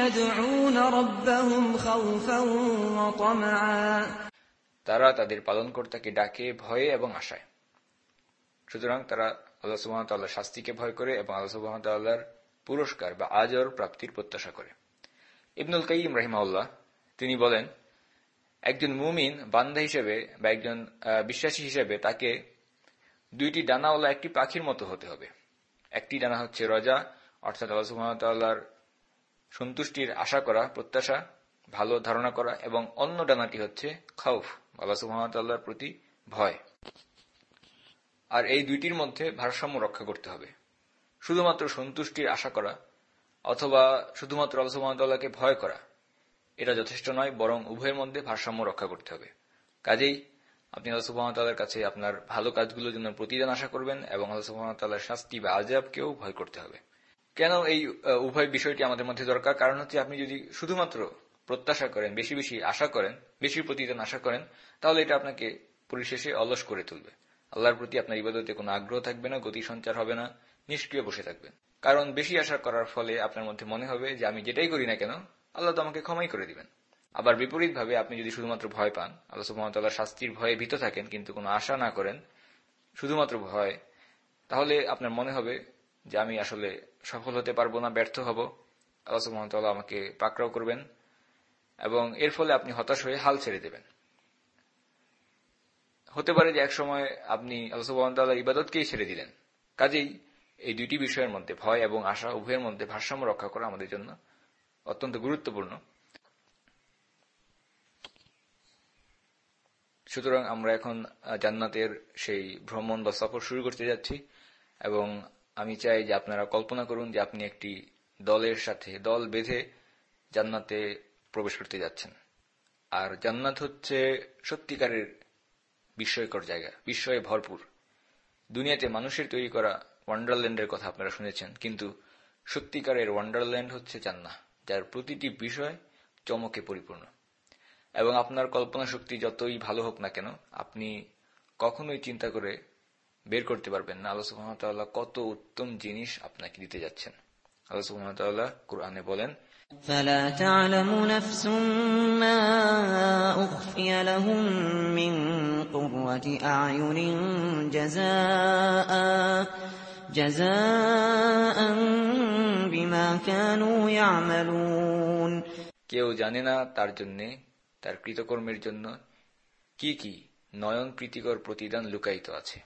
তারা তাদের পালনকর্তাকে ডাকে ভয়ে এবং আশায়। সুতরাং তারা আল্লাহ সুবহানাহু ওয়া তাআলার শাস্তিকে ভয় করে এবং আল্লাহ সুবহানাহু ওয়া তাআলার পুরস্কার বা আজর প্রাপ্তির প্রত্যাশা করে। ইবনুল কাইয়িম রাহিমাহুল্লাহ তিনি বলেন, একজন মুমিন বান্দা হিসেবে বা একজন বিশ্বাসী হিসেবে তাকে দুইটি ডানাওয়ালা একটি পাখির মতো হতে হবে। একটি ডানা হচ্ছে রজা, অর্থাৎ আল্লাহ সুবহানাহু ওয়া তাআলার সন্তুষ্টির আশা করা, প্রত্যাশা, ভালো ধারণা করা, এবং অন্য ডানাটি হচ্ছে খাউফ, আল্লাহ সুবহানাহু ওয়া তাআলার প্রতি ভয়। আর এই দুইটির মধ্যে ভারসাম্য রক্ষা করতে হবে। শুধুমাত্র সন্তুষ্টির আশা করা অথবা শুধুমাত্র আল্লাহ সুবহানাহু ওয়া তাআলাকে ভয় করা এটা যথেষ্ট নয়, বরং উভয়ের মধ্যে ভারসাম্য রক্ষা করতে হবে। কাজেই আপনি আল্লাহ সুবহানাহু ওয়া তাআলার কাছে আপনার ভালো কাজগুলোর জন্য প্রতিদান আশা করবেন এবং আল্লাহ সুবহানাহু ওয়া তাআলার শাস্তি বা আযাবকেও ভয় করতে হবে। কেন এই উভয় বিষয়টি আমাদের মধ্যে দরকার? কারণ হচ্ছে আপনি যদি শুধুমাত্র প্রত্যাশা করেন, বেশি বেশি আশা করেন, বেশি প্রতিদান আশা করেন, তাহলে এটা আপনাকে পরিশেষে অলস করে তুলবে। আল্লাহর প্রতি আপনার ইবাদতে কোনো আগ্রহ থাকবে না, গতি সঞ্চার হবে না, নিষ্ক্রিয় বসে থাকবেন। কারণ বেশি আশা করার ফলে আপনার মধ্যে মনে হবে যে আমি যেটাই করি না কেন আল্লাহ তো আমাকে ক্ষমাই করে দিবেন। আবার বিপরীতভাবে আপনি যদি শুধুমাত্র ভয় পান, আল্লাহ সুবহানাহু ওয়া তাআলার শাস্তির ভয়ে ভীত থাকেন, কিন্তু কোনো আশা না করেন, শুধুমাত্র ভয়, তাহলে আপনার মনে হবে যে আমি আসলে সফল হতে পারবো না, ব্যর্থ হব, আল্লাহ সুবহানাহু ওয়া তাআলা আমাকে পাকড়াও করবেন, এবং এর ফলে আপনি হতাশ হয়ে হাল ছেড়ে দেবেন। হতে পারে যে একসময় আপনি আল্লাহ সুবহানাহু ওয়া তাআলার ইবাদতকেই ছেড়ে দিলেন। কাজেই এই দুইটি বিষয়ের মধ্যে, ভয় এবং আশা, উভয়ের মধ্যে ভারসাম্য রক্ষা করা আমাদের জন্য অত্যন্ত গুরুত্বপূর্ণ। সুতরাং আমরা এখন জান্নাতের সেই ভ্রমণ বা সফর শুরু করতে যাচ্ছি, এবং আমি চাই যে আপনারা কল্পনা করুন যে আপনি একটি দলের সাথে দল বেঁধে জান্নাতে প্রবেশ করতে যাচ্ছেন। আর জান্নাত হচ্ছে সত্যিকারের বিস্ময়কর জায়গা, বিস্ময়ে ভরপুর। দুনিয়াতে মানুষের তৈরি করা ওয়ান্ডারল্যান্ডের কথা আপনারা শুনেছেন, কিন্তু সত্যিকারের ওয়ান্ডারল্যান্ড হচ্ছে জান্নাত, যার প্রতিটি বিষয় চমকে পরিপূর্ণ। এবং আপনার কল্পনা শক্তি যতই ভালো হোক না কেন, আপনি কখনোই চিন্তা করে বের করতে পারবেন না আল্লাহ সুবহানাহু ওয়া তাআলা কত উত্তম জিনিস আপনাকে দিতে যাচ্ছেন। আল্লাহ সুবহানাহু ওয়া তাআলা কুরআনে বলেন, فلا تعلم نفس ما أخفي لهم من قرة أعين جزاء بما كانوا يعملون। কেউ জানে না তার জন্য, তার কৃতকর্মের জন্য কি কি নয়ন প্রীতিকর প্রতিদান লুকায়িত আছে।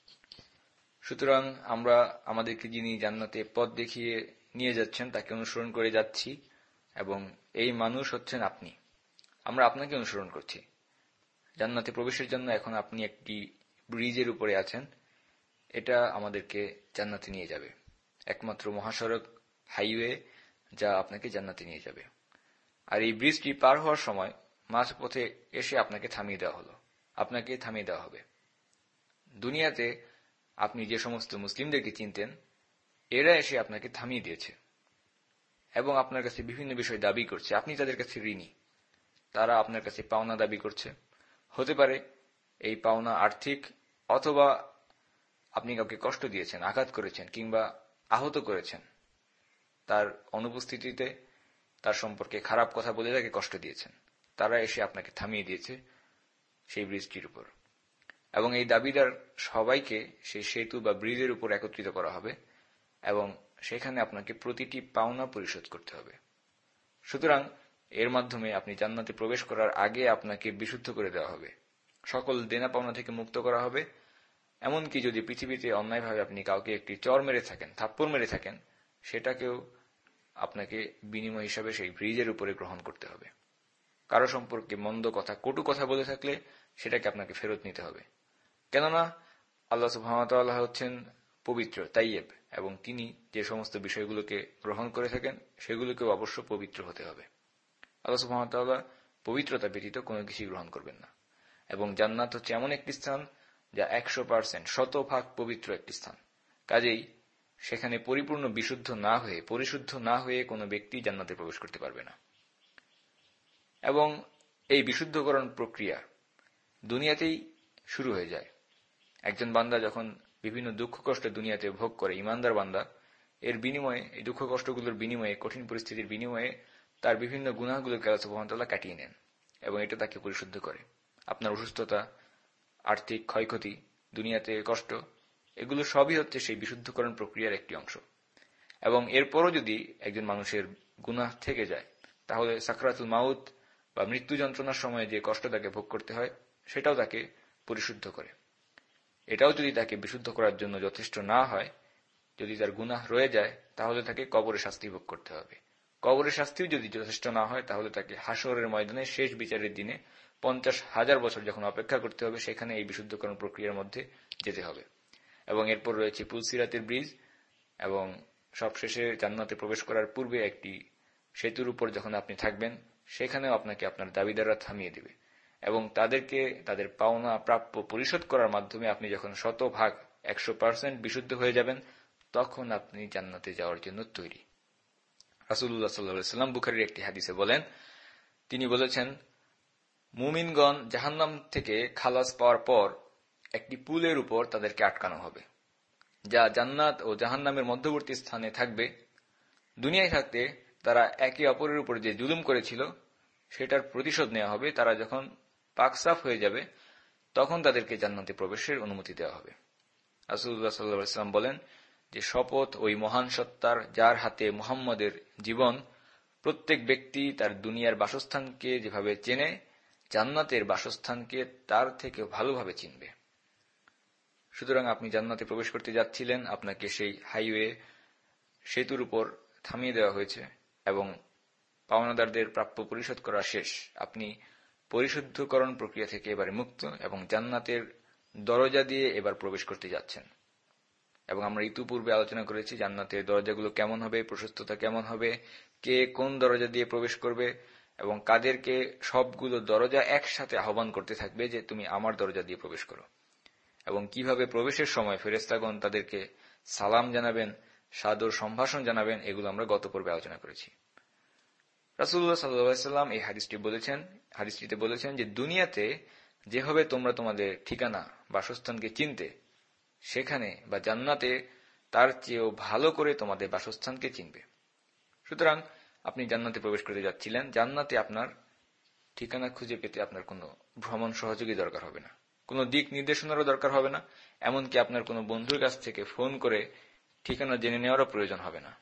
সুতরাং আমরা আমাদেরকে যিনি জান্নাতে পথ দেখিয়ে নিয়ে যাচ্ছেন তাকে অনুসরণ করে যাচ্ছি, এবং এই মানুষ হচ্ছেন আপনি। আমরা আপনাকে অনুসরণ করছি। জান্নাতে প্রবেশের জন্য এখন আপনি একটি ব্রিজের উপরে আছেন, এটা আমাদেরকে জান্নাতে নিয়ে যাবে, একমাত্র মহাসড়ক, হাইওয়ে, যা আপনাকে জান্নাতে নিয়ে যাবে। আর এই ব্রিজটি পার হওয়ার সময় মাঝপথে এসে আপনাকে থামিয়ে দেওয়া হবে। দুনিয়াতে আপনি যে সমস্ত মুসলিমদেরকে চিনতেন, এরা এসে আপনাকে থামিয়ে দিয়েছে এবং আপনার কাছে বিভিন্ন বিষয় দাবি করছে। আপনি তাদের কাছে ঋণী, তারা আপনার কাছে পাওনা দাবি করছে। হতে পারে এই পাওনা আর্থিক, অথবা আপনি কাউকে কষ্ট দিয়েছেন, আঘাত করেছেন, কিংবা আহত করেছেন, তার অনুপস্থিতিতে তার সম্পর্কে খারাপ কথা বলে তাকে কষ্ট দিয়েছেন। তারা এসে আপনাকে থামিয়ে দিয়েছে সেই ব্রিজটির উপর, এবং এই দাবিদার সবাইকে সেই সেতু বা ব্রিজের উপর একত্রিত করা হবে, এবং সেখানে আপনাকে প্রতিটি পাওনা পরিশোধ করতে হবে। সুতরাং এর মাধ্যমে আপনি জান্নাতে প্রবেশ করার আগে আপনাকে বিশুদ্ধ করে দেওয়া হবে, সকল দেনা পাওনা থেকে মুক্ত করা হবে। এমনকি যদি পৃথিবীতে অন্যায়ভাবে আপনি কাউকে একটি চর মেরে থাকেন, থাপ্পড় মেরে থাকেন, সেটাকেও আপনাকে বিনিময় হিসাবে সেই ব্রিজের উপরে গ্রহণ করতে হবে। কারো সম্পর্কে মন্দ কথা, কটু কথা বলে থাকলে সেটাকে আপনাকে ফেরত নিতে হবে, কেননা আল্লাহ সুবহানাহু ওয়া তাআলা হচ্ছেন পবিত্র, তাইয়্যিব, এবং তিনি যে সমস্ত বিষয়গুলোকে গ্রহণ করে থাকেন সেগুলোকেও অবশ্য পবিত্র হতে হবে। আল্লাহ সুবহানাহু ওয়া তাআলা পবিত্রতা ব্যতীত কোনো কিছুই গ্রহণ করবেন না। এবং জান্নাত হচ্ছে এমন একটি স্থান যা 100% শতভাগ পবিত্র একটি স্থান। কাজেই সেখানে পরিপূর্ণ পরিশুদ্ধ না হয়ে কোনো ব্যক্তি জান্নাতে প্রবেশ করতে পারবে না। এবং এই বিশুদ্ধকরণ প্রক্রিয়া দুনিয়াতেই শুরু হয়ে যায়। একজন বান্দা যখন বিভিন্ন দুঃখ কষ্ট দুনিয়াতে ভোগ করে, ইমানদার বান্দা, এর বিনিময়ে, এই দুঃখ কষ্টগুলোর বিনিময়ে, কঠিন পরিস্থিতির বিনিময়ে তার বিভিন্ন গুনাহগুলোকে আল্লাহ সুবহানাহু ওয়া তাআলা কাটিয়ে নেন, এবং এটা তাকে পরিশুদ্ধ করে। আপনার অসুস্থতা, আর্থিক ক্ষয়ক্ষতি, দুনিয়াতে কষ্ট, এগুলো সবই হচ্ছে সেই বিশুদ্ধকরণ প্রক্রিয়ার একটি অংশ। এবং এরপরও যদি একজন মানুষের গুনাহ থেকে যায়, তাহলে সাকরাতুল মাউত বা মৃত্যু যন্ত্রণার সময় যে কষ্ট তাকে ভোগ করতে হয় সেটাও তাকে পরিশুদ্ধ করে। এটাও যদি তাকে বিশুদ্ধ করার জন্য যথেষ্ট না হয়, যদি তার গুনাহ রয়ে যায়, তাহলে তাকে কবরে শাস্তি ভোগ করতে হবে। কবরের শাস্তিও যদি যথেষ্ট না হয়, তাহলে তাকে হাসরের ময়দানে শেষ বিচারের দিনে 50,000 বছর যখন অপেক্ষা করতে হবে, সেখানে এই বিশুদ্ধকরণ প্রক্রিয়ার মধ্যে যেতে হবে। এবং এরপর রয়েছে পুলসিরাতের ব্রিজ, এবং সবশেষে জান্নাতে প্রবেশ করার পূর্বে একটি সেতুর উপর যখন আপনি থাকবেন, সেখানেও আপনাকে আপনার দাবিদাররা থামিয়ে দেবে এবং তাদেরকে তাদের পাওনা প্রাপ্য পরিশোধ করার মাধ্যমে আপনি যখন 100% বিশুদ্ধ হয়ে যাবেন, তখন আপনি জান্নাতে যাওয়ার জন্য তৈরি। রাসূলুল্লাহ সাল্লাল্লাহু আলাইহি ওয়াসাল্লাম বুখারীর একটি হাদিসে বলেন, তিনি বলেছেন, মুমিনগণ জাহান্নাম থেকে খালাস পাওয়ার পর একটি পুলের উপর তাদেরকে আটকানো হবে, যা জান্নাত ও জাহান্নামের মধ্যবর্তী স্থানে থাকবে। দুনিয়ায় থাকতে তারা একে অপরের উপর যে জুলুম করেছিল সেটার প্রতিশোধ নেওয়া হবে। তারা যখন পাকসাফ হয়ে যাবে, তখন তাদেরকে জান্নাতে প্রবেশের অনুমতি দেওয়া হবে। রাসূলুল্লাহ সাল্লাল্লাহু আলাইহি ওয়াসাল্লাম বলেন যে, শপথ ওই মহান সত্তার যার হাতে মুহাম্মদের জীবন, প্রত্যেক ব্যক্তি তার দুনিয়ার বাসস্থানকে যেভাবে চেনে, জান্নাতের বাসস্থানকে তার থেকে ভালোভাবে চিনবে। সুতরাং আপনি জান্নাতে প্রবেশ করতে যাচ্ছিলেন, আপনাকে সেই হাইওয়ে সেতুর উপর থামিয়ে দেওয়া হয়েছে এবং পাওনাদারদের প্রাপ্য পরিশোধ করা শেষ। আপনি পরিশুদ্ধকরণ প্রক্রিয়া থেকে এবারে মুক্ত এবং জান্নাতের দরজা দিয়ে এবার প্রবেশ করতে যাচ্ছেন। এবং আমরা ইতিপূর্বে আলোচনা করেছি জান্নাতের দরজাগুলো কেমন হবে, প্রশস্ততা কেমন হবে, কে কোন দরজা দিয়ে প্রবেশ করবে এবং কাদেরকে সবগুলো দরজা একসাথে আহ্বান করতে থাকবে যে তুমি আমার দরজা দিয়ে প্রবেশ করো, এবং কিভাবে প্রবেশের সময় ফেরেশতাগণ তাদেরকে সালাম জানাবেন, সাদর সম্ভাষণ জানাবেন, এগুলো আমরা গত পর্বে আলোচনা করেছি। রাসূলুল্লাহ সাল্লাল্লাহু আলাইহি ওয়াসাল্লাম এই হাদিসটিতে বলেছেন যে, দুনিয়াতে যেভাবে তোমরা তোমাদের ঠিকানা বাসস্থানকে চিনতে, সেখানে বা জান্নাতে তার চেয়েও ভালো করে তোমাদের বাসস্থানকে চিনবে। সুতরাং আপনি জান্নাতে প্রবেশ করতে যাচ্ছিলেন, জান্নাতে আপনার ঠিকানা খুঁজে পেতে আপনার কোনো ভ্রমণ সহযোগী দরকার হবে না, কোনো দিক নির্দেশনারও দরকার হবে না, এমনকি আপনার কোনো বন্ধুর কাছ থেকে ফোন করে ঠিকানা জেনে নেওয়ারও প্রয়োজন হবে না।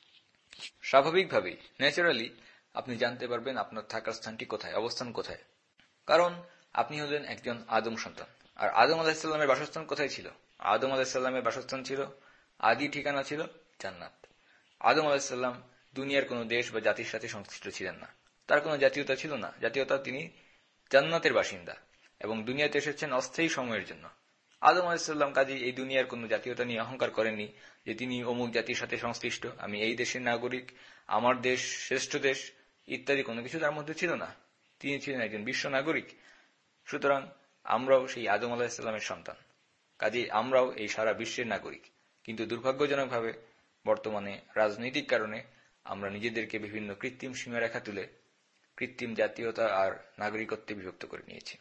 স্বাভাবিকভাবেই, ন্যাচারালি আপনি জানতে পারবেন আপনার থাকার স্থানটি কোথায়, অবস্থান কোথায়। কারণ আপনি হলেন একজন আদম সন্তান। আর আদম আলাইহিস সালামের বাসস্থান কোথায় ছিল? আদম আলাইহিস সালামের বাসস্থান ছিল, আদি ঠিকানা ছিল জান্নাত। আদম আলাইহিস সালাম দুনিয়ার কোনো দেশ বা জাতির সাথে সংশ্লিষ্ট ছিলেন না, তার কোনো জাতীয়তা ছিল না। জাতীয়তা, তিনি জান্নাতের বাসিন্দা এবং দুনিয়াতে এসেছেন অস্থায়ী সময়ের জন্য। আদম আলাইহিস সালাম কাজেই এই দুনিয়ার কোনো জাতীয়তা নিয়ে অহংকার করেননি যে তিনি অমুক জাতির সাথে সংশ্লিষ্ট, আমি এই দেশের নাগরিক, আমার দেশ শ্রেষ্ঠ দেশ ইত্যাদি কোনো কিছু তার মধ্যে ছিল না। তিনি ছিলেন একজন বিশ্ব নাগরিক। সুতরাং আমরাও সেই আদম আলাইহিস সালামের সন্তান, কাজেই আমরাও এই সারা বিশ্বের নাগরিক। কিন্তু দুর্ভাগ্যজনকভাবে বর্তমানে রাজনৈতিক কারণে আমরা নিজেদেরকে বিভিন্ন কৃত্রিম সীমারেখা তুলে কৃত্রিম জাতীয়তা আর নাগরিকত্বে বিভক্ত করে নিয়েছি।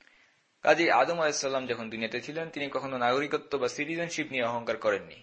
কাজেই আদম আলাইহিস সালাম যখন দুনিয়াতে ছিলেন, তিনি কখনো নাগরিকত্ব বা সিটিজেনশিপ নিয়ে অহংকার করেননি।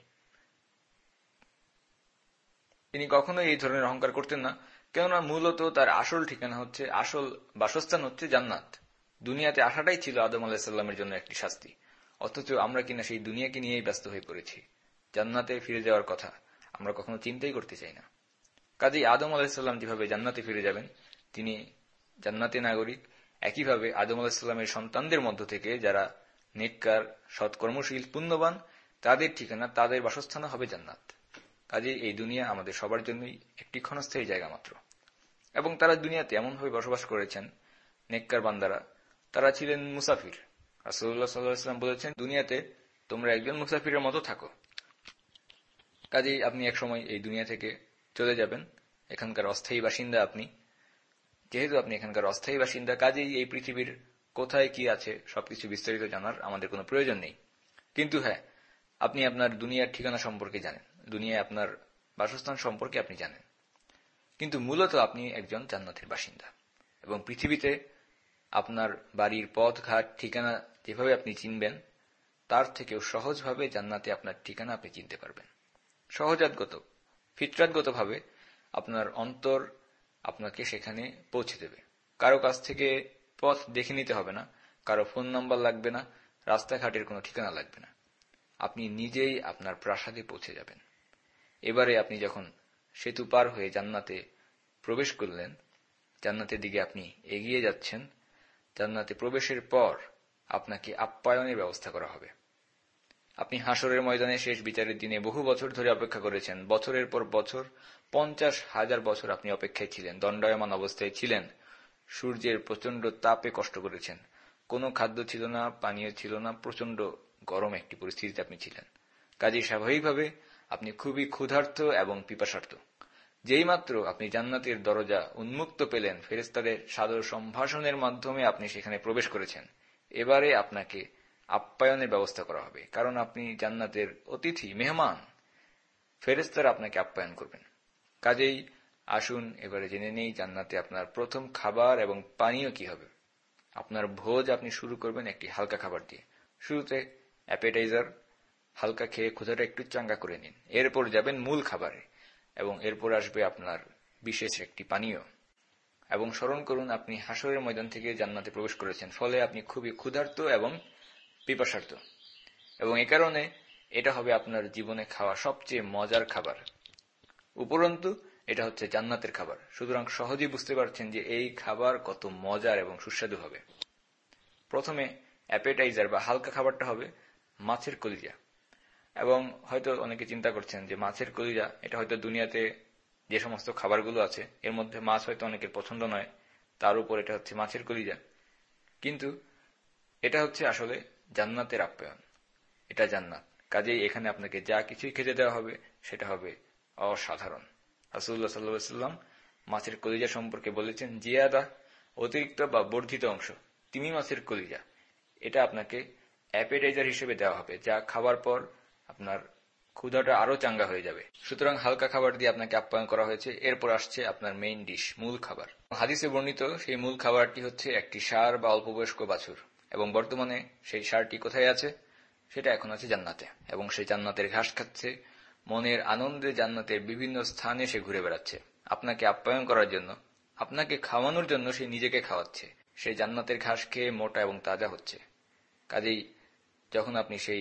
তিনি কখনো এই ধরনের অহংকার করতেন না, কেননা মূলত তার আসল ঠিকানা হচ্ছে, আসল বাসস্থান হচ্ছে জান্নাত। দুনিয়াতে আসাটাই ছিল আদম আলাইহিস সালামের জন্য একটি শাস্তি, অথচ আমরা কিনা সেই দুনিয়াকে নিয়েই ব্যস্ত হয়ে পড়েছি। জান্নাতে ফিরে যাওয়ার কথা আমরা কখনো চিন্তাই করতে চাই না। কাজেই আদম আলাইহিস সালাম যেভাবে জান্নাতে ফিরে যাবেন, তিনি জান্নাতে নাগরিক, একইভাবে আদম আলাইহিস সালামের সন্তানদের মধ্য থেকে যারা নেককার, সৎকর্মশীল, পুণ্যবান, তাদের ঠিকানা, তাদের বাসস্থান হবে জান্নাত। কাজেই এই দুনিয়া আমাদের সবার জন্যই একটি ক্ষণস্থায়ী জায়গা মাত্র। এবং তারা দুনিয়াতে এমনভাবে বসবাস করেছেন, নেককার বান্দারা, তারা ছিলেন মুসাফির। রাসূলুল্লাহ সাল্লাল্লাহু আলাইহি ওয়াসাল্লাম বলেছেন, দুনিয়াতে তোমরা একজন মুসাফিরের মতো থাকো। কাজেই আপনি একসময় এই দুনিয়া থেকে চলে যাবেন, এখানকার অস্থায়ী বাসিন্দা আপনি। যেহেতু আপনি এখানকার অস্থায়ী বাসিন্দা, কাজেই এই পৃথিবীর কোথায় কি আছে সবকিছু বিস্তারিত জানার আমাদের কোনো প্রয়োজন নেই। কিন্তু হ্যাঁ, আপনি আপনার দুনিয়ার ঠিকানা সম্পর্কে জানেন, দুনিয়ায় আপনার বাসস্থান সম্পর্কে আপনি জানেন। কিন্তু মূলত আপনি একজন জান্নাতের বাসিন্দা এবং পৃথিবীতে আপনার বাড়ির পথ ঘাট ঠিকানা যেভাবে আপনি চিনবেন, তার থেকেও সহজভাবে জান্নাতে আপনার ঠিকানা আপনি চিনতে পারবেন। সহজাতগত, ফিতরাতগতভাবে আপনার অন্তর আপনাকে সেখানে পৌঁছে দেবে। কারো কাছ থেকে পথ দেখে নিতে হবে না, কারো ফোন নাম্বার লাগবে না, রাস্তাঘাটের কোনো ঠিকানা লাগবে না। আপনি নিজেই আপনার প্রাসাদে পৌঁছে যাবেন। এবারে আপনি যখন সেতু পার হয়ে জান্নাতে প্রবেশ করলেন, জান্নাতের দিকে আপনি এগিয়ে যাচ্ছেন, জান্নাতে প্রবেশের পর আপনাকে আপ্যায়নের ব্যবস্থা করা হবে। আপনি হাসরের ময়দানে শেষ বিচারের দিনে বহু বছর ধরে অপেক্ষা করেছেন, বছরের পর বছর, 50,000 বছর আপনি অপেক্ষায় ছিলেন, দণ্ডায়মান অবস্থায় ছিলেন, সূর্যের প্রচন্ড তাপে কষ্ট করেছেন, কোনো খাদ্য ছিল না, পানীয় ছিল না, প্রচন্ড গরম একটি পরিস্থিতিতে আপনি ছিলেন। কাজেই স্বাভাবিকভাবে আপনি খুবই ক্ষুধার্ত এবং পিপাসার্ত। যেই মাত্র আপনি জান্নাতের দরজা উন্মুক্ত পেলেন, ফেরেশতাদের সাদর সম্ভাষণের মাধ্যমে আপনি সেখানে প্রবেশ করেছেন, এবারে আপনাকে আপ্যায়নের ব্যবস্থা করা হবে, কারণ আপনি জান্নাতের অতিথি, মেহমান। ফেরেশতারা আপনাকে আপ্যায়ন করবেন। কাজেই আসুন এবারে জেনে নেই জান্নাতে আপনার প্রথম খাবার এবং পানীয় কি হবে। আপনার ভোজ আপনি শুরু করবেন একটি হালকা খাবার দিয়ে। শুরুতে অ্যাপেটাইজার, হালকা খেয়ে ক্ষুধাটা একটু চাঙ্গা করে নিন। এরপর যাবেন মূল খাবারে এবং এরপর আসবে আপনার বিশেষ একটি পানীয়। এবং স্মরণ করুন, আপনি হাসরের ময়দান থেকে জান্নাতে প্রবেশ করেছেন, ফলে আপনি খুবই ক্ষুধার্ত এবং পিপাসার্ত, এবং এ কারণে এটা হবে আপনার জীবনে খাওয়া সবচেয়ে মজার খাবার। উপরন্তু এটা হচ্ছে জান্নাতের খাবার, সুতরাং সহজেই বুঝতে পারছেন যে এই খাবার কত মজার এবং সুস্বাদু হবে। প্রথমে অ্যাপেটাইজার বা হালকা খাবারটা হবে মাছের কলিজা। এবং হয়তো অনেকে চিন্তা করছেন যে মাছের কলিজা, এটা হয়তো দুনিয়াতে যে সমস্ত খাবারগুলো আছে এর মধ্যে মাছ হয়তো অনেকের পছন্দ নয়, তার উপর এটা হচ্ছে মাছের কলিজা। কিন্তু এটা হচ্ছে আসলে জান্নাতের আপ্যায়ন, এটা জান্নাত। কাজেই এখানে আপনাকে যা কিছুই খেতে দেওয়া হবে সেটা হবে অসাধারণ। রাসূলুল্লাহ সাল্লাল্লাহু আলাইহি ওয়াসাল্লাম মাছের কলিজা সম্পর্কে বলেছেন, জিয়াদা, অতিরিক্ত বা বর্ধিত অংশ, তিমি মাছের কলিজা, এটা আপনাকে অ্যাপেটাইজার হিসেবে দেওয়া হবে, যা খাবার পর আপনার ক্ষুধাটা আরো চাঙ্গা হয়ে যাবে। সুতরাং হালকা খাবার দিয়ে আপনাকে আপ্যায়ন করা হয়েছে। এরপর আসছে আপনার মেইন ডিশ, মূল খাবার। হাদিসে বর্ণিত সেই মূল খাবারটি হচ্ছে একটি ষাঁড় বা অল্পবয়স্ক বাছুর, এবং বর্তমানে সেই ষাঁড়টি কোথায় আছে? সেটা এখন আছে জান্নাতে, এবং সেই জান্নাতের ঘাস খাচ্ছে, মনের আনন্দে জান্নাতের বিভিন্ন স্থানে সে ঘুরে বেড়াচ্ছে। আপনাকে আপ্যায়ন করার জন্য, আপনাকে খাওয়ানোর জন্য সে নিজেকে খাওয়াচ্ছে। সেই জান্নাতের ঘাস খেয়ে মোটা এবং তাজা হচ্ছে। কাজেই যখন আপনি সেই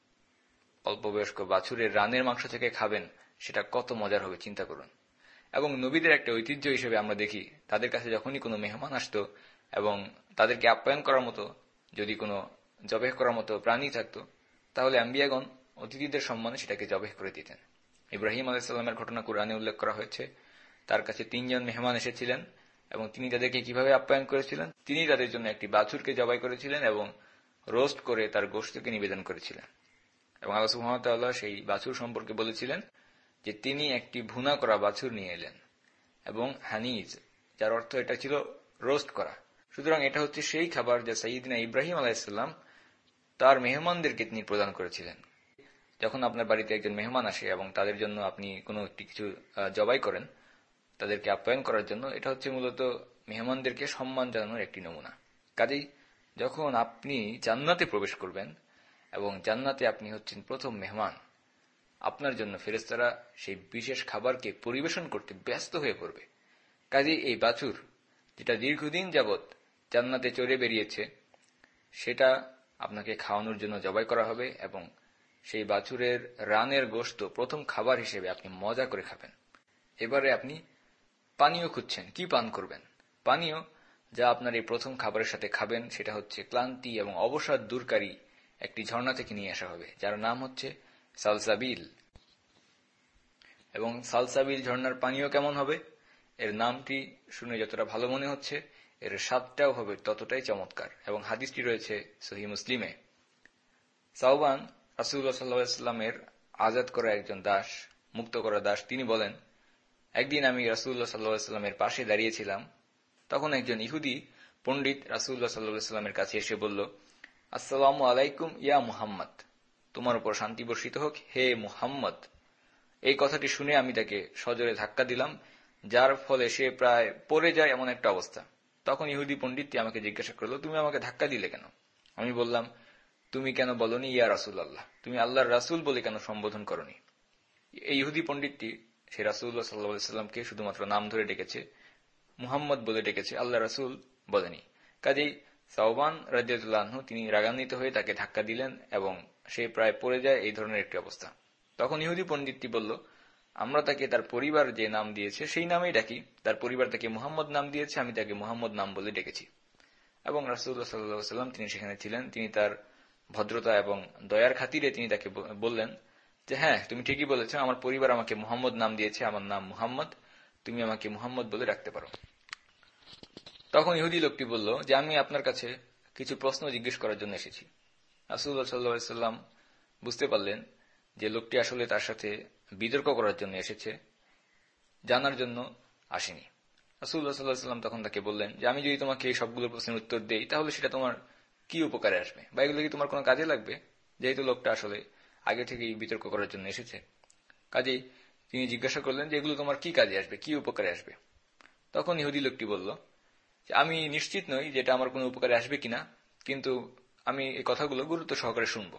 অল্পবয়স্ক বাছুরের রানের মাংস থেকে খাবেন, সেটা কত মজার হবে চিন্তা করুন। এবং নবীদের একটা ঐতিহ্য হিসেবে আমরা দেখি, তাদের কাছে যখনই কোনো মেহমান আসতো এবং তাদেরকে আপ্যায়ন করার মতো যদি কোনো জবেহ করার মতো প্রাণী থাকতো, তাহলে আম্বিয়াগণ অতিথিদের সম্মানে সেটাকে জবেহ করে দিতেন। ইব্রাহিম আলাইহিস সালামের ঘটনা কুরআনে উল্লেখ করা হয়েছে। তার কাছে 3 জন মেহমান এসেছিলেন এবং তিনি তাদেরকে কিভাবে আপ্যায়ন করেছিলেন? তিনি তাদের জন্য একটি বাছুরকে জবাই করেছিলেন এবং রোস্ট করে তার গোশতকে নিবেদন করেছিলেন। এবং আল্লাহ সুবহানাহু ওয়া তাআলা সেই বাছুর সম্পর্কে বলেছিলেন যে তিনি একটি ভুনা করা বাছুর নিয়ে এলেন, এবং হানিজ, যার অর্থ এটা ছিল রোস্ট করা। সুতরাং এটা হচ্ছে সেই খাবার যা সাইয়্যিদিনা ইব্রাহিম আলাইহিস সালাম তার মেহমানদেরকে তিনি প্রদান করেছিলেন। যখন আপনার বাড়িতে একজন মেহমান আসে এবং তাদের জন্য আপনি কোনো একটি কিছু জবাই করেন তাদেরকে আপ্যায়ন করার জন্য, এটা হচ্ছে মূলত মেহমানদেরকে সম্মান জানানোর একটি নমুনা। কাজেই যখন আপনি জান্নাতে প্রবেশ করবেন এবং জান্নাতে আপনি হচ্ছেন প্রথম মেহমান, আপনার জন্য ফেরেশতারা সেই বিশেষ খাবারকে পরিবেশন করতে ব্যস্ত হয়ে পড়বে। কাজেই এই বাছুর, যেটা দীর্ঘদিন যাবৎ জান্নাতে চড়ে বেরিয়েছে, সেটা আপনাকে খাওয়ানোর জন্য জবাই করা হবে, এবং সেই বাছুরের রানের গোশত প্রথম খাবার হিসেবে আপনি মজা করে খাবেন। এবারে আপনি পানীয় খুঁজছেন, কি পান করবেন? পানীয় যা আপনার এই প্রথম খাবারের সাথে খাবেন সেটা হচ্ছে ক্লান্তি এবং অবসাদ দূরকারী একটি ঝর্ণা থেকে নিয়ে আসা হবে, যার নাম হচ্ছে সালসাবিল। এবং সালসাবিল ঝর্ণার পানীয় কেমন হবে? এর নামটি শুনে যতটা ভালো মনে হচ্ছে, এর স্বাদটাও হবে ততটাই চমৎকার। এবং হাদিসটি রয়েছে সহিহ মুসলিমে। সাওবান, রাসূলুল্লাহ সাল্লাল্লাহু আলাইহি ওয়াসাল্লামের আজাদ করা একজন দাস, মুক্ত করা দাস, তিনি বলেন, একদিন আমি রাসূলুল্লাহ সাল্লাল্লাহু আলাইহি ওয়াসাল্লামের পাশে দাঁড়িয়েছিলাম। তখন একজন ইহুদি পণ্ডিত রাসূলুল্লাহ সাল্লাল্লাহু আলাইহি ওয়াসাল্লামের কাছে এসে বলল, আসসালামু আলাইকুম ইয়া মুহাম্মদ, তোমার উপর শান্তি বর্ষিত হোক হে মুহাম্মদ। এই কথাটি শুনে আমি তাকে সজোরে ধাক্কা দিলাম, যার ফলে সে প্রায় পড়ে যায় এমন একটা অবস্থা। তখন ইহুদি পণ্ডিতটি আমাকে জিজ্ঞাসা করল, তুমি আমাকে ধাক্কা দিলে কেন? আমি বললাম, তুমি কেন বলনি ইয়া রাসূলুল্লাহ, তুমি আল্লাহর রাসূল বলে কেন সম্বোধন করনি? এই ইহুদি পণ্ডিতটি সে রাসূলুল্লাহ সাল্লাল্লাহু আলাইহি ওয়াসাল্লামকে শুধুমাত্র নাম ধরে ডেকেছে, মুহাম্মদ বলে ডেকেছে, আল্লাহ রাসূল বলেনি। কাজেই সাওবান রাদিয়াল্লাহু আনহু তিনি রাগান্বিত হয়ে তাকে ধাক্কা দিলেন এবং সে প্রায় পড়ে যায়, এই ধরনের একটি অবস্থা। তখন ইহুদি পণ্ডিতটি বলল, আমরা তাকে তার পরিবার যে নাম দিয়েছে সেই নামেই ডাকি। তার পরিবার তাকে মুহাম্মদ নাম দিয়েছে, আমি তাকে মুহাম্মদ নাম বলে ডেকেছি। এবং রাসূলুল্লাহ সাল্লাল্লাহু আলাইহি ওয়াসাল্লাম তিনি সেখানে ছিলেন। তিনি তার ভদ্রতা এবং দয়ার খাতিরে তিনি তাকে বললেন যে হ্যাঁ, তুমি ঠিকই বলেছ, আমার পরিবার আমাকে মুহাম্মদ নাম দিয়েছে, আমার নাম মুহাম্মদ, তুমি আমাকে মুহাম্মদ বলে ডাকতে পারো। তখন ইহুদি লোকটি বলল যে আমি আপনার কাছে কিছু প্রশ্ন জিজ্ঞেস করার জন্য এসেছি। রাসূলুল্লাহ সাল্লাল্লাহু আলাইহি ওয়াসাল্লাম বুঝতে পারলেন যে লোকটি আসলে তার সাথে বিতর্ক করার জন্য এসেছে, জানার জন্য আসেনি। রাসূলুল্লাহ সাল্লাল্লাহু আলাইহি ওয়াসাল্লাম তখন তাকে বললেন যে আমি যদি তোমাকে এই সবগুলো প্রশ্নের উত্তর দেই তাহলে সেটা তোমার কি উপকারে আসবে, বা এগুলো কি তোমার কোনো কাজে লাগবে, যেহেতু লোকটা আসলে আগে থেকেই বিতর্ক করার জন্য এসেছে। কাজেই তিনি জিজ্ঞাসা করলেন যে এগুলো তোমার কি কাজে আসবে, কি উপকারে আসবে। তখন ইহুদি লোকটি বলল যে আমি নিশ্চিত নই যে এটা আমার কোনো উপকারে আসবে কিনা, কিন্তু আমি এই কথাগুলো গুরুত্ব সহকারে শুনব।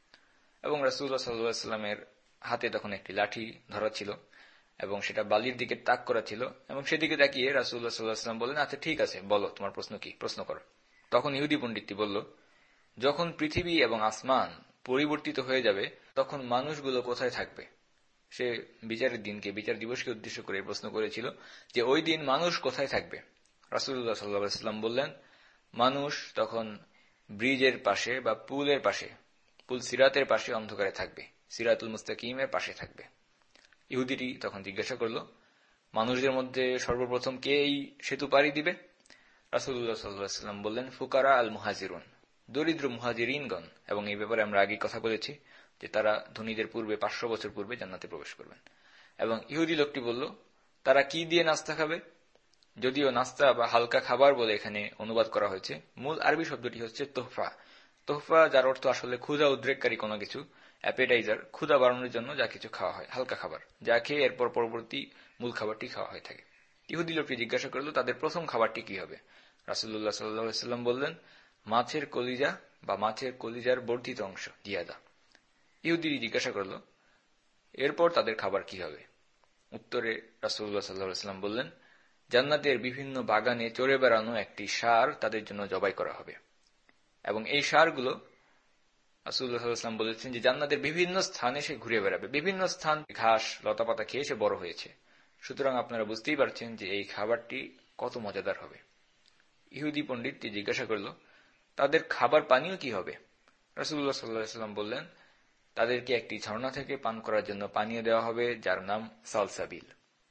এবং রাসূলুল্লাহ সাল্লাল্লাহু আলাইহি ওয়াসাল্লামের হাতে তখন একটি লাঠি ধরা ছিল এবং সেটা বালির দিকে তাক করা ছিল, এবং সেদিকে তাকিয়ে রাসূলুল্লাহ সাল্লাল্লাহু আলাইহি ওয়াসাল্লাম বললেন, আচ্ছা ঠিক আছে, বলো তোমার প্রশ্ন কি, প্রশ্ন করো। তখন ইহুদি পণ্ডিতটি বলল, যখন পৃথিবী এবং আসমান পরিবর্তিত হয়ে যাবে তখন মানুষগুলো কোথায় থাকবে। সে বিচারের দিনকে, বিচার দিবসকে উদ্দেশ্য করে প্রশ্ন করেছিল যে ওই দিন মানুষ কোথায় থাকবে। রাসূলুল্লাহ সাল্লাল্লাহু আলাইহি ওয়াসাল্লাম বললেন, মানুষ তখন ব্রিজের পাশে বা পুলের পাশে, পুল সিরাতের পাশে অন্ধকারে থাকবে, সিরাতুল মুস্তাকিমের পাশে থাকবে। ইহুদিটি তখন জিজ্ঞাসা করল, মানুষদের মধ্যে সর্বপ্রথম কে এই সেতু পাড়ি দিবে? রাসূলুল্লাহ সাল্লাল্লাহু আলাইহি ওয়াসাল্লাম বললেন, ফুকারা আল মুহাজিরুন, দরিদ্র মুহাজিরিনগণ। এবং এই ব্যাপারে আমরা আগে কথা বলেছি যে তারা ধনীদের পূর্বে 500 বছর পূর্বে জান্নাতে প্রবেশ করবেন। এবং ইহুদি লোকটি বলল, তারা কি দিয়ে নাস্তা খাবে? যদিও নাস্তা বা হালকা খাবার বলে এখানে অনুবাদ করা হয়েছে, মূল আরবি শব্দটি হচ্ছে তোহফা। তোহফা, যার অর্থ আসলে ক্ষুধা উদ্রেককারী কোনো কিছু, অ্যাপেটাইজার, ক্ষুধা বাড়ানোর জন্য যা কিছু খাওয়া হয়, হালকা খাবার, যা খেয়ে এরপর পরবর্তী মূল খাবারটি খাওয়া হয়ে থাকে। ইহুদি লোকটি জিজ্ঞাসা করল, তাদের প্রথম খাবারটি কি হবে? রাসূলুল্লাহ সাল্লাল্লাহু আলাইহি ওয়াসাল্লাম বললেন, মাছের কলিজা বা মাছের কলিজার বর্ধিত অংশ, জিয়াদা। ইহুদি জিজ্ঞাসা করল, এরপর তাদের খাবার কি হবে? উত্তরে রাসূলুল্লাহ সাল্লাল্লাহু আলাইহি ওয়াসাল্লাম বললেন, জান্নাতের বিভিন্ন বাগানে চড়ে বেড়ানো একটি ষাঁড় তাদের জন্য জবাই করা হবে। এবং এই ষাঁড়গুলো, রাসূলুল্লাহ সাল্লাল্লাহু আলাইহি ওয়াসাল্লাম বলেছেন যে জান্নাতের বিভিন্ন স্থানে সে ঘুরে বেড়াবে, বিভিন্ন স্থান ঘাস লতাপাতা খেয়ে সে বড় হয়েছে। সুতরাং আপনারা বুঝতেই পারছেন যে এই খাবারটি কত মজাদার হবে। ইহুদি পণ্ডিতটি জিজ্ঞাসা করল, তাদের খাবার পানীয় কি হবে? রাসূলুল্লাহ সাল্লাল্লাহু আলাইহি ওয়াসাল্লাম বললেন, তাদেরকে একটি ঝর্ণা থেকে পান করার জন্য পানীয় দেওয়া হবে যার নাম সালসাবিল।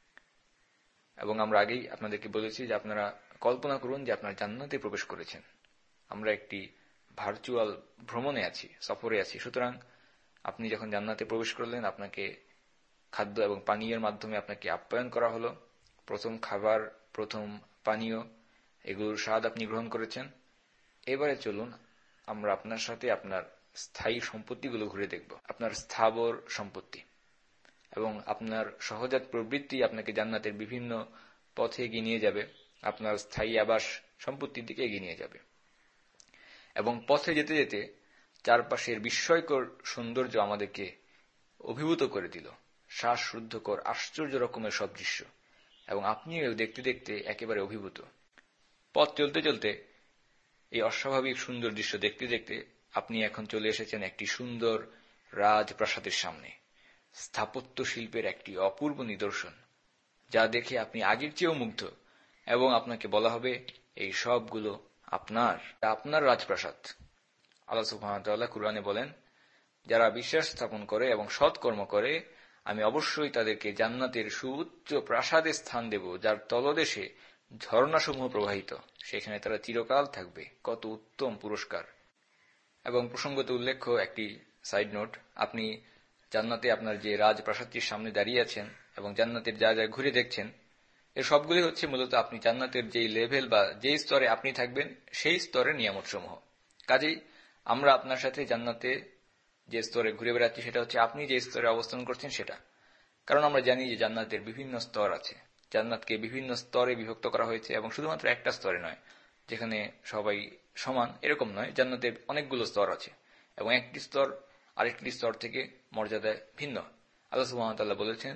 এবং আমরা আগেই আপনাদেরকে বলেছি যে আপনারা কল্পনা করুন যে আপনারা জান্নাতে প্রবেশ করেছেন। আমরা একটি ভার্চুয়াল ভ্রমণে আছি, সফরে আছি। সুতরাং আপনি যখন জান্নাতে প্রবেশ করলেন, আপনাকে খাদ্য এবং পানীয়ের মাধ্যমে আপনাকে আপ্যায়ন করা হলো। প্রথম খাবার, প্রথম পানীয়, এগুলোর স্বাদ আপনি গ্রহণ করেছেন। এবারে চলুন আমরা আপনার সাথে আপনার স্থায়ী সম্পত্তিগুলো ঘুরে দেখব, আপনার স্থাবর সম্পত্তি। এবং আপনার সহজাত প্রবৃত্তি আপনাকে জান্নাতের বিভিন্ন পথে এগিয়ে নিয়ে যাবে, আপনার স্থায়ী আবাস সম্পত্তির দিকে এগিয়ে নিয়ে যাবে। এবং পথে যেতে যেতে চারপাশের বিস্ময়কর সৌন্দর্য আমাদেরকে অভিভূত করে দিল, শ্বাসরুদ্ধকর আশ্চর্য রকমের সব দৃশ্য, এবং আপনিও দেখতে দেখতে একেবারে অভিভূত। পথ চলতে চলতে এই অস্বাভাবিক সুন্দর দৃশ্য দেখতে দেখতে আপনি এখন চলে এসেছেন একটি সুন্দর রাজপ্রাসাদের সামনে, স্থাপত্য শিল্পের একটি অপূর্ব নিদর্শন, যা দেখে আপনি আগের চেয়েও মুগ্ধ। এবং আপনাকে বলা হবে এই সবগুলো আপনার রাজপ্রাসাদ। আল্লাহ সুবহানাহু ওয়া তাআলা কুরআনে বলেন, যারা বিশ্বাস স্থাপন করে এবং সৎকর্ম করে আমি অবশ্যই তাদেরকে জান্নাতের সুউচ্চ প্রাসাদে স্থান দেব, যার তলদেশে ঝর্ণাসমূহ প্রবাহিত, সেখানে তারা চিরকাল থাকবে। কত উত্তম পুরস্কার। এবং প্রসঙ্গত উল্লেখ্য একটি সাইড নোট, আপনি জান্নাতে আপনার যে রাজপ্রাসাদটির সামনে দাঁড়িয়ে আছেন এবং জান্নাতের যা যা ঘুরে দেখছেন, এর সবগুলি হচ্ছে মূলত আপনি জান্নাতের যেই লেভেল বা যেই স্তরে আপনি থাকবেন সেই স্তরের নিয়ামতসমূহ। কাজেই আমরা আপনার সাথে জান্নাতে যে স্তরে ঘুরে বেড়াচ্ছি সেটা হচ্ছে আপনি যে স্তরে অবস্থান করছেন সেটা। কারণ আমরা জানি যে জান্নাতের বিভিন্ন স্তর আছে, জান্নাতকে বিভিন্ন স্তরে বিভক্ত করা হয়েছে, এবং শুধুমাত্র একটা স্তরে নয় যেখানে সবাই সমান, এরকম নয়। জান্নাতের অনেকগুলো স্তর আছে এবং একটি স্তর আরেকটি স্তর থেকে মর্যাদায় ভিন্ন। আল্লাহ সুবহানাহু ওয়া তাআলা বলেছেন,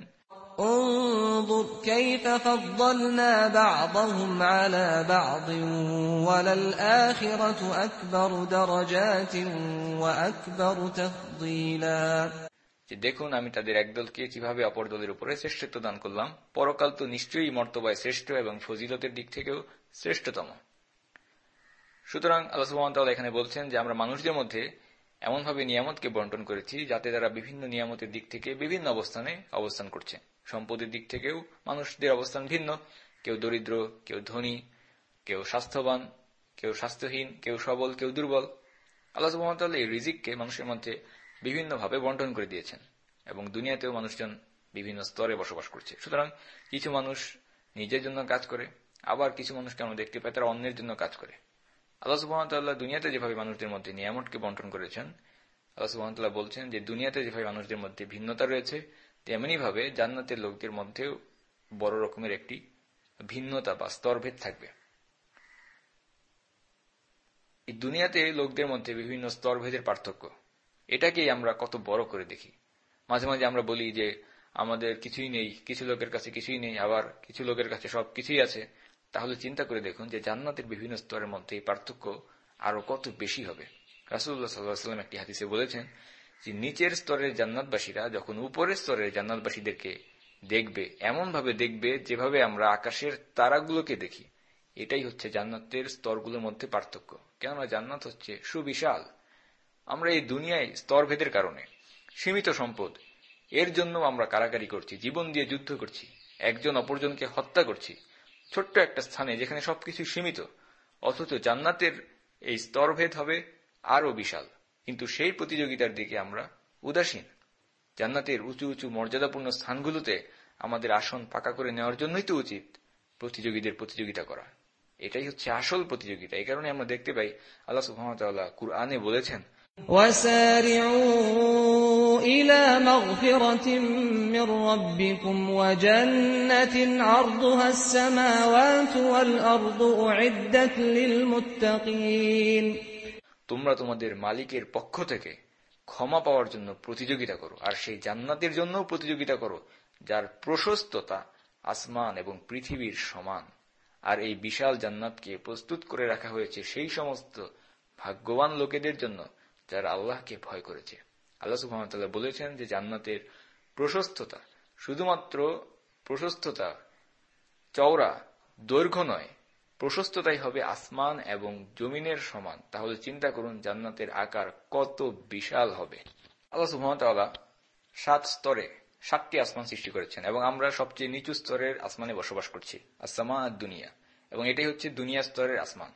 انظر كيف فضلنا بعضهم على بعض وللآخرة أكبر درجات وأكبر تفضيلا। যে দেখুন আমি তাদের একদলকে কিভাবে অপর দলের উপরে শ্রেষ্ঠত্ব দান করলাম, পরকাল তো নিশ্চয়ই মর্তবায় শ্রেষ্ঠ এবং ফজিলতের দিক থেকেও শ্রেষ্ঠতম। সুতরাং আল্লাহ সুবহানাহু ওয়া তাআলা এখানে বলছেন যে আমরা মানুষদের মধ্যে এমনভাবে নিয়ামতকে বন্টন করেছি যাতে তারা বিভিন্ন নিয়ামতের দিক থেকে বিভিন্ন অবস্থানে অবস্থান করছে। সম্পদের দিক থেকেও মানুষদের অবস্থান ভিন্ন, কেউ দরিদ্র, কেউ ধনী, কেউ স্বাস্থ্যবান, কেউ স্বাস্থ্যহীন, কেউ সবল, কেউ দুর্বল। আল্লাহ সুবহানাহু ওয়া তাআলা এই রিজিককে মানুষের মধ্যে বিভিন্নভাবে বন্টন করে দিয়েছেন এবং দুনিয়াতেও মানুষজন বিভিন্ন স্তরে বসবাস করছে। সুতরাং কিছু মানুষ নিজের জন্য কাজ করে, আবার কিছু মানুষকে আমরা দেখতে পাই তারা অন্যের জন্য কাজ করে। আল্লাহ সুবহানাহু ওয়া তাআলা দুনিয়াতে যেভাবে মানুষদের মধ্যে নিয়ামতকে বন্টন করেছেন, আল্লাহ সুবহানাহু ওয়া তাআলা বলছেন যে দুনিয়াতে যেভাবে মানুষদের মধ্যে ভিন্নতা রয়েছে, তেমনি ভাবে জান্নাতের লোকদের মধ্যেও বড় রকমের একটি ভিন্নতা বা স্তরভেদ থাকবে। এই দুনিয়াতে লোকদের মধ্যে বিভিন্ন স্তরভেদের পার্থক্য, এটাকেই আমরা কত বড় করে দেখি। মাঝে মাঝে আমরা বলি যে আমাদের কিছুই নেই, কিছু লোকের কাছে কিছুই নেই, আবার কিছু লোকের কাছে সব কিছুই আছে। তাহলে চিন্তা করে দেখুন যে জান্নাতের বিভিন্ন স্তরের মধ্যে এই পার্থক্য আরো কত বেশি হবে। রাসূলুল্লাহ সাল্লাল্লাহু আলাইহি ওয়াসাল্লাম একটি হাদিসে বলেছেন যে নিচের স্তরের জান্নাতবাসীরা যখন উপরের স্তরের জান্নাতবাসীদেরকে দেখবে, এমন ভাবে দেখবে যেভাবে আমরা আকাশের তারাগুলোকে দেখি। এটাই হচ্ছে জান্নাতের স্তরগুলোর মধ্যে পার্থক্য। কেননা জান্নাত হচ্ছে সুবিশাল। আমরা এই দুনিয়ায় স্তরভেদের কারণে সীমিত সম্পদ, এর জন্য আমরা কারাকারি করছি, জীবন দিয়ে যুদ্ধ করছি, একজন অপরজনকে হত্যা করছি ছোট্ট একটা স্থানে যেখানে সবকিছু সীমিত। অথচ জান্নাতের এই স্তরভেদ হবে আরো বিশাল, কিন্তু সেই প্রতিযোগিতার দিকে আমরা উদাসীন। জান্নাতের উঁচু উঁচু মর্যাদাপূর্ণ স্থানগুলোতে আমাদের আসন পাকা করে নেওয়ার জন্যই তো উচিত প্রতিযোগীদের প্রতিযোগিতা করা। এটাই হচ্ছে আসল প্রতিযোগিতা। এই কারণে আমরা দেখতে পাই আল্লাহ সুবহানাহু ওয়া তাআলা কুরআনে বলেছেন, وَسَارِعُوا إِلَى مَغْفِرَةٍ مِّن رَّبِّكُمْ وَجَنَّةٍ عَرْضُهَا السَّمَاوَاتُ وَالْأَرْضُ أُعِدَّتْ لِلْمُتَّقِينَ। তোমরা তোমাদের মালিকের পক্ষ থেকে ক্ষমা পাওয়ার জন্য প্রতিযোগিতা করো, আর সেই জান্নাতের জন্যও প্রতিযোগিতা করো যার প্রশস্ততা আসমান এবং পৃথিবীর সমান। আর এই বিশাল জান্নাতকে প্রস্তুত করে রাখা হয়েছে সেই সমস্ত ভাগ্যবান লোকেদের জন্য যারা আল্লাহকে ভয় করেছে। আল্লাহ সুবহানাহু ওয়া তাআলা বলেছেন যে জান্নাতের প্রশস্ততা শুধুমাত্র প্রশস্ততা, চওড়া, দৈর্ঘ্য নয়, প্রশস্ততাই হবে আসমান এবং জমিনের সমান। তাহলে চিন্তা করুন জান্নাতের আকার কত বিশাল হবে। আল্লাহ সুবহানাহু ওয়া তাআলা 7 স্তরে 7টি আসমান সৃষ্টি করেছেন এবং আমরা সবচেয়ে নিচু স্তরের আসমানে বসবাস করছি, আসসামা দুনিয়া, এবং এটাই হচ্ছে দুনিয়া স্তরের আসমান।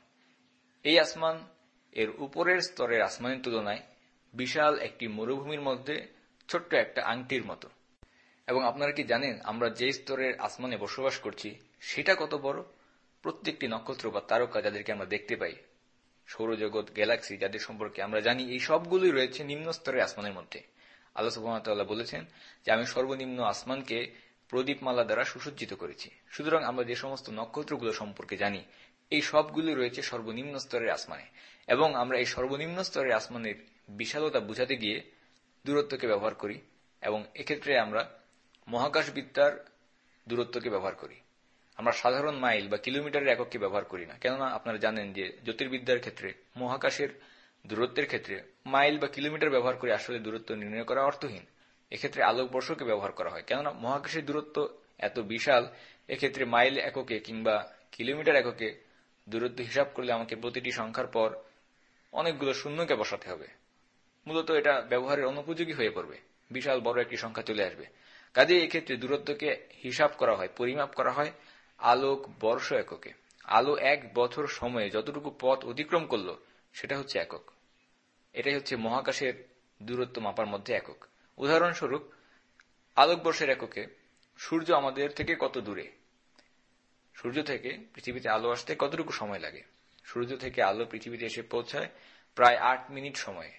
এই আসমান এর উপরের স্তরের আসমানের তুলনায় বিশাল একটি মরুভূমির মধ্যে ছোট্ট একটা আংটির মতো। এবং আপনারা কি জানেন আমরা যে স্তরের আসমানে বসবাস করছি সেটা কত বড়? প্রত্যেকটি নক্ষত্র বা তারকা যাদেরকে আমরা দেখতে পাই, সৌরজগৎ, গ্যালাক্সি যাদের সম্পর্কে আমরা জানি, এই সবগুলোই রয়েছে নিম্ন স্তরের আসমানের মধ্যে। আল্লাহ সুবহানাহু ওয়া তাআলা বলেছেন যে আমি সর্বনিম্ন আসমানকে প্রদীপমালা দ্বারা সুসজ্জিত করেছি। সুতরাং আমরা যে সমস্ত নক্ষত্রগুলো সম্পর্কে জানি এই সবগুলো রয়েছে সর্বনিম্ন স্তরের আসমানে, এবং আমরা এই সর্বনিম্ন স্তরের আসমানের বিশালতা বুঝাতে গিয়ে দূরত্বকে ব্যবহার করি, এবং এক্ষেত্রে আমরা মহাকাশবিদ্যার দূরত্বকে ব্যবহার করি। আমরা সাধারণ মাইল বা কিলোমিটারের একককে ব্যবহার করি না, কেননা আপনারা জানেন যে জ্যোতির্বিদ্যার ক্ষেত্রে মহাকাশের দূরত্বের ক্ষেত্রে মাইল বা কিলোমিটার ব্যবহার করে আসলে দূরত্ব নির্ণয় করা অর্থহীন। এক্ষেত্রে আলোকবর্ষকে ব্যবহার করা হয়, কেননা মহাকাশের দূরত্ব এত বিশাল। এক্ষেত্রে মাইল এককে কিংবা কিলোমিটার এককে দূরত্ব হিসাব করলে আমাকে প্রতিটি সংখ্যার পর অনেকগুলো শূন্যকে বসাতে হবে। মূলত এটা ব্যবহারের অনুপযোগী হয়ে পড়বে, বিশাল বড় একটি সংখ্যা চলে আসবে। কাজেই এক্ষেত্রে দূরত্বকে হিসাব করা হয়, পরিমাপ করা হয় আলোক বর্ষ এককে। আলো 1 বছর সময়ে যতটুকু পথ অতিক্রম করলো সেটা হচ্ছে একক। এটাই হচ্ছে মহাকাশের দূরত্ব মাপার মধ্যে একক। উদাহরণস্বরূপ আলোকবর্ষের এককে সূর্য আমাদের থেকে কত দূরে, সূর্য থেকে পৃথিবীতে আলো আসতে কতটুকু সময় লাগে। সূর্য থেকে আলো পৃথিবীতে এসে পৌঁছায় প্রায় 8 মিনিট সময়ে,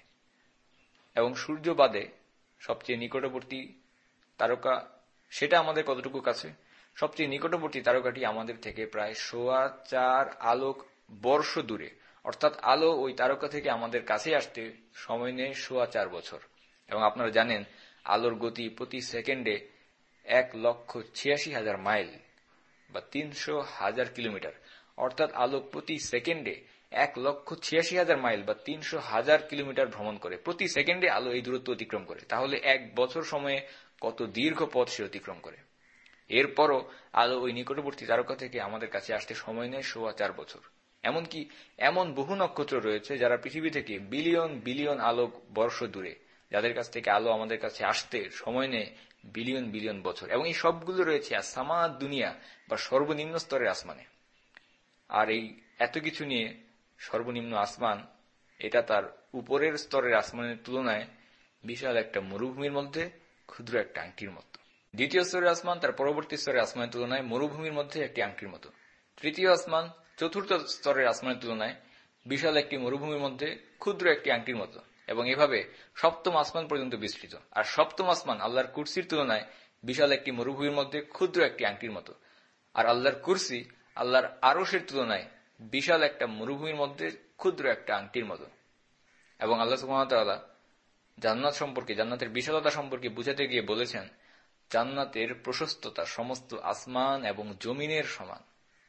এবং সূর্য বাদে সবচেয়ে নিকটবর্তী তারকা সেটা আমাদের কতটুকু কাছে? সবচেয়ে নিকটবর্তী তারকাটি আমাদের থেকে প্রায় 4.25 আলোক বর্ষ দূরে, অর্থাৎ আলো ওই তারকা থেকে আমাদের কাছে আসতে সময় নেয় 4.25 বছর। এবং আপনারা জানেন আলোর গতি প্রতি সেকেন্ডে 1,86,000 মাইল বা 300,000 কিলোমিটার, অর্থাৎ আলো প্রতি সেকেন্ডে 1,86,000 মাইল বা 300,000 কিলোমিটার ভ্রমণ করে। প্রতি সেকেন্ডে আলো এই দূরত্ব অতিক্রম করে। তাহলে 1 বছর সময়ে কত দীর্ঘ পথ সে অতিক্রম করে। এরপরও আলো ওই নিকটবর্তী তারকা থেকে আমাদের কাছে আসতে সময় নেয় 4.25 বছর। এমনকি এমন বহু নক্ষত্র রয়েছে যারা পৃথিবী থেকে বিলিয়ন বিলিয়ন আলোক বর্ষ দূরে, যাদের কাছ থেকে আলো আমাদের কাছে আসতে সময় নেয় বিলিয়ন বিলিয়ন বছর। এবং এই সবগুলো রয়েছে সামাদ দুনিয়া বা সর্বনিম্ন স্তরের আসমানে। আর এই এত কিছু নিয়ে সর্বনিম্ন আসমান, এটা তার উপরের স্তরের আসমানের তুলনায় বিশাল একটা মরুভূমির মধ্যে ক্ষুদ্র একটা আংটির মতো। দ্বিতীয় স্তরের আসমান তার পরবর্তী স্তরের আসমানের তুলনায় মরুভূমির মধ্যে একটি আংটির মতো। তৃতীয় আসমান চতুর্থ স্তরের আসমানের তুলনায় বিশাল একটি মরুভূমির মধ্যে ক্ষুদ্র একটি আংটির মতো। এবং এভাবে সপ্তম আসমান পর্যন্ত বিস্তৃত। আর সপ্তম আসমান আল্লাহর কুরসির তুলনায় বিশাল একটি মরুভূমির মধ্যে ক্ষুদ্র একটি আংটির মতো। আর আল্লাহর কুরসি আল্লাহর আরশের তুলনায় বিশাল একটা মরুভূমির মধ্যে ক্ষুদ্র একটা আংটির মতো। এবং আল্লাহ সুবহানাহু ওয়া তাআলা জান্নাত সম্পর্কে, জান্নাতের বিশালতা সম্পর্কে বুঝাতে গিয়ে বলেছেন, জান্নাতের প্রশস্ততা সমস্ত আসমান এবং জমিনের সমান।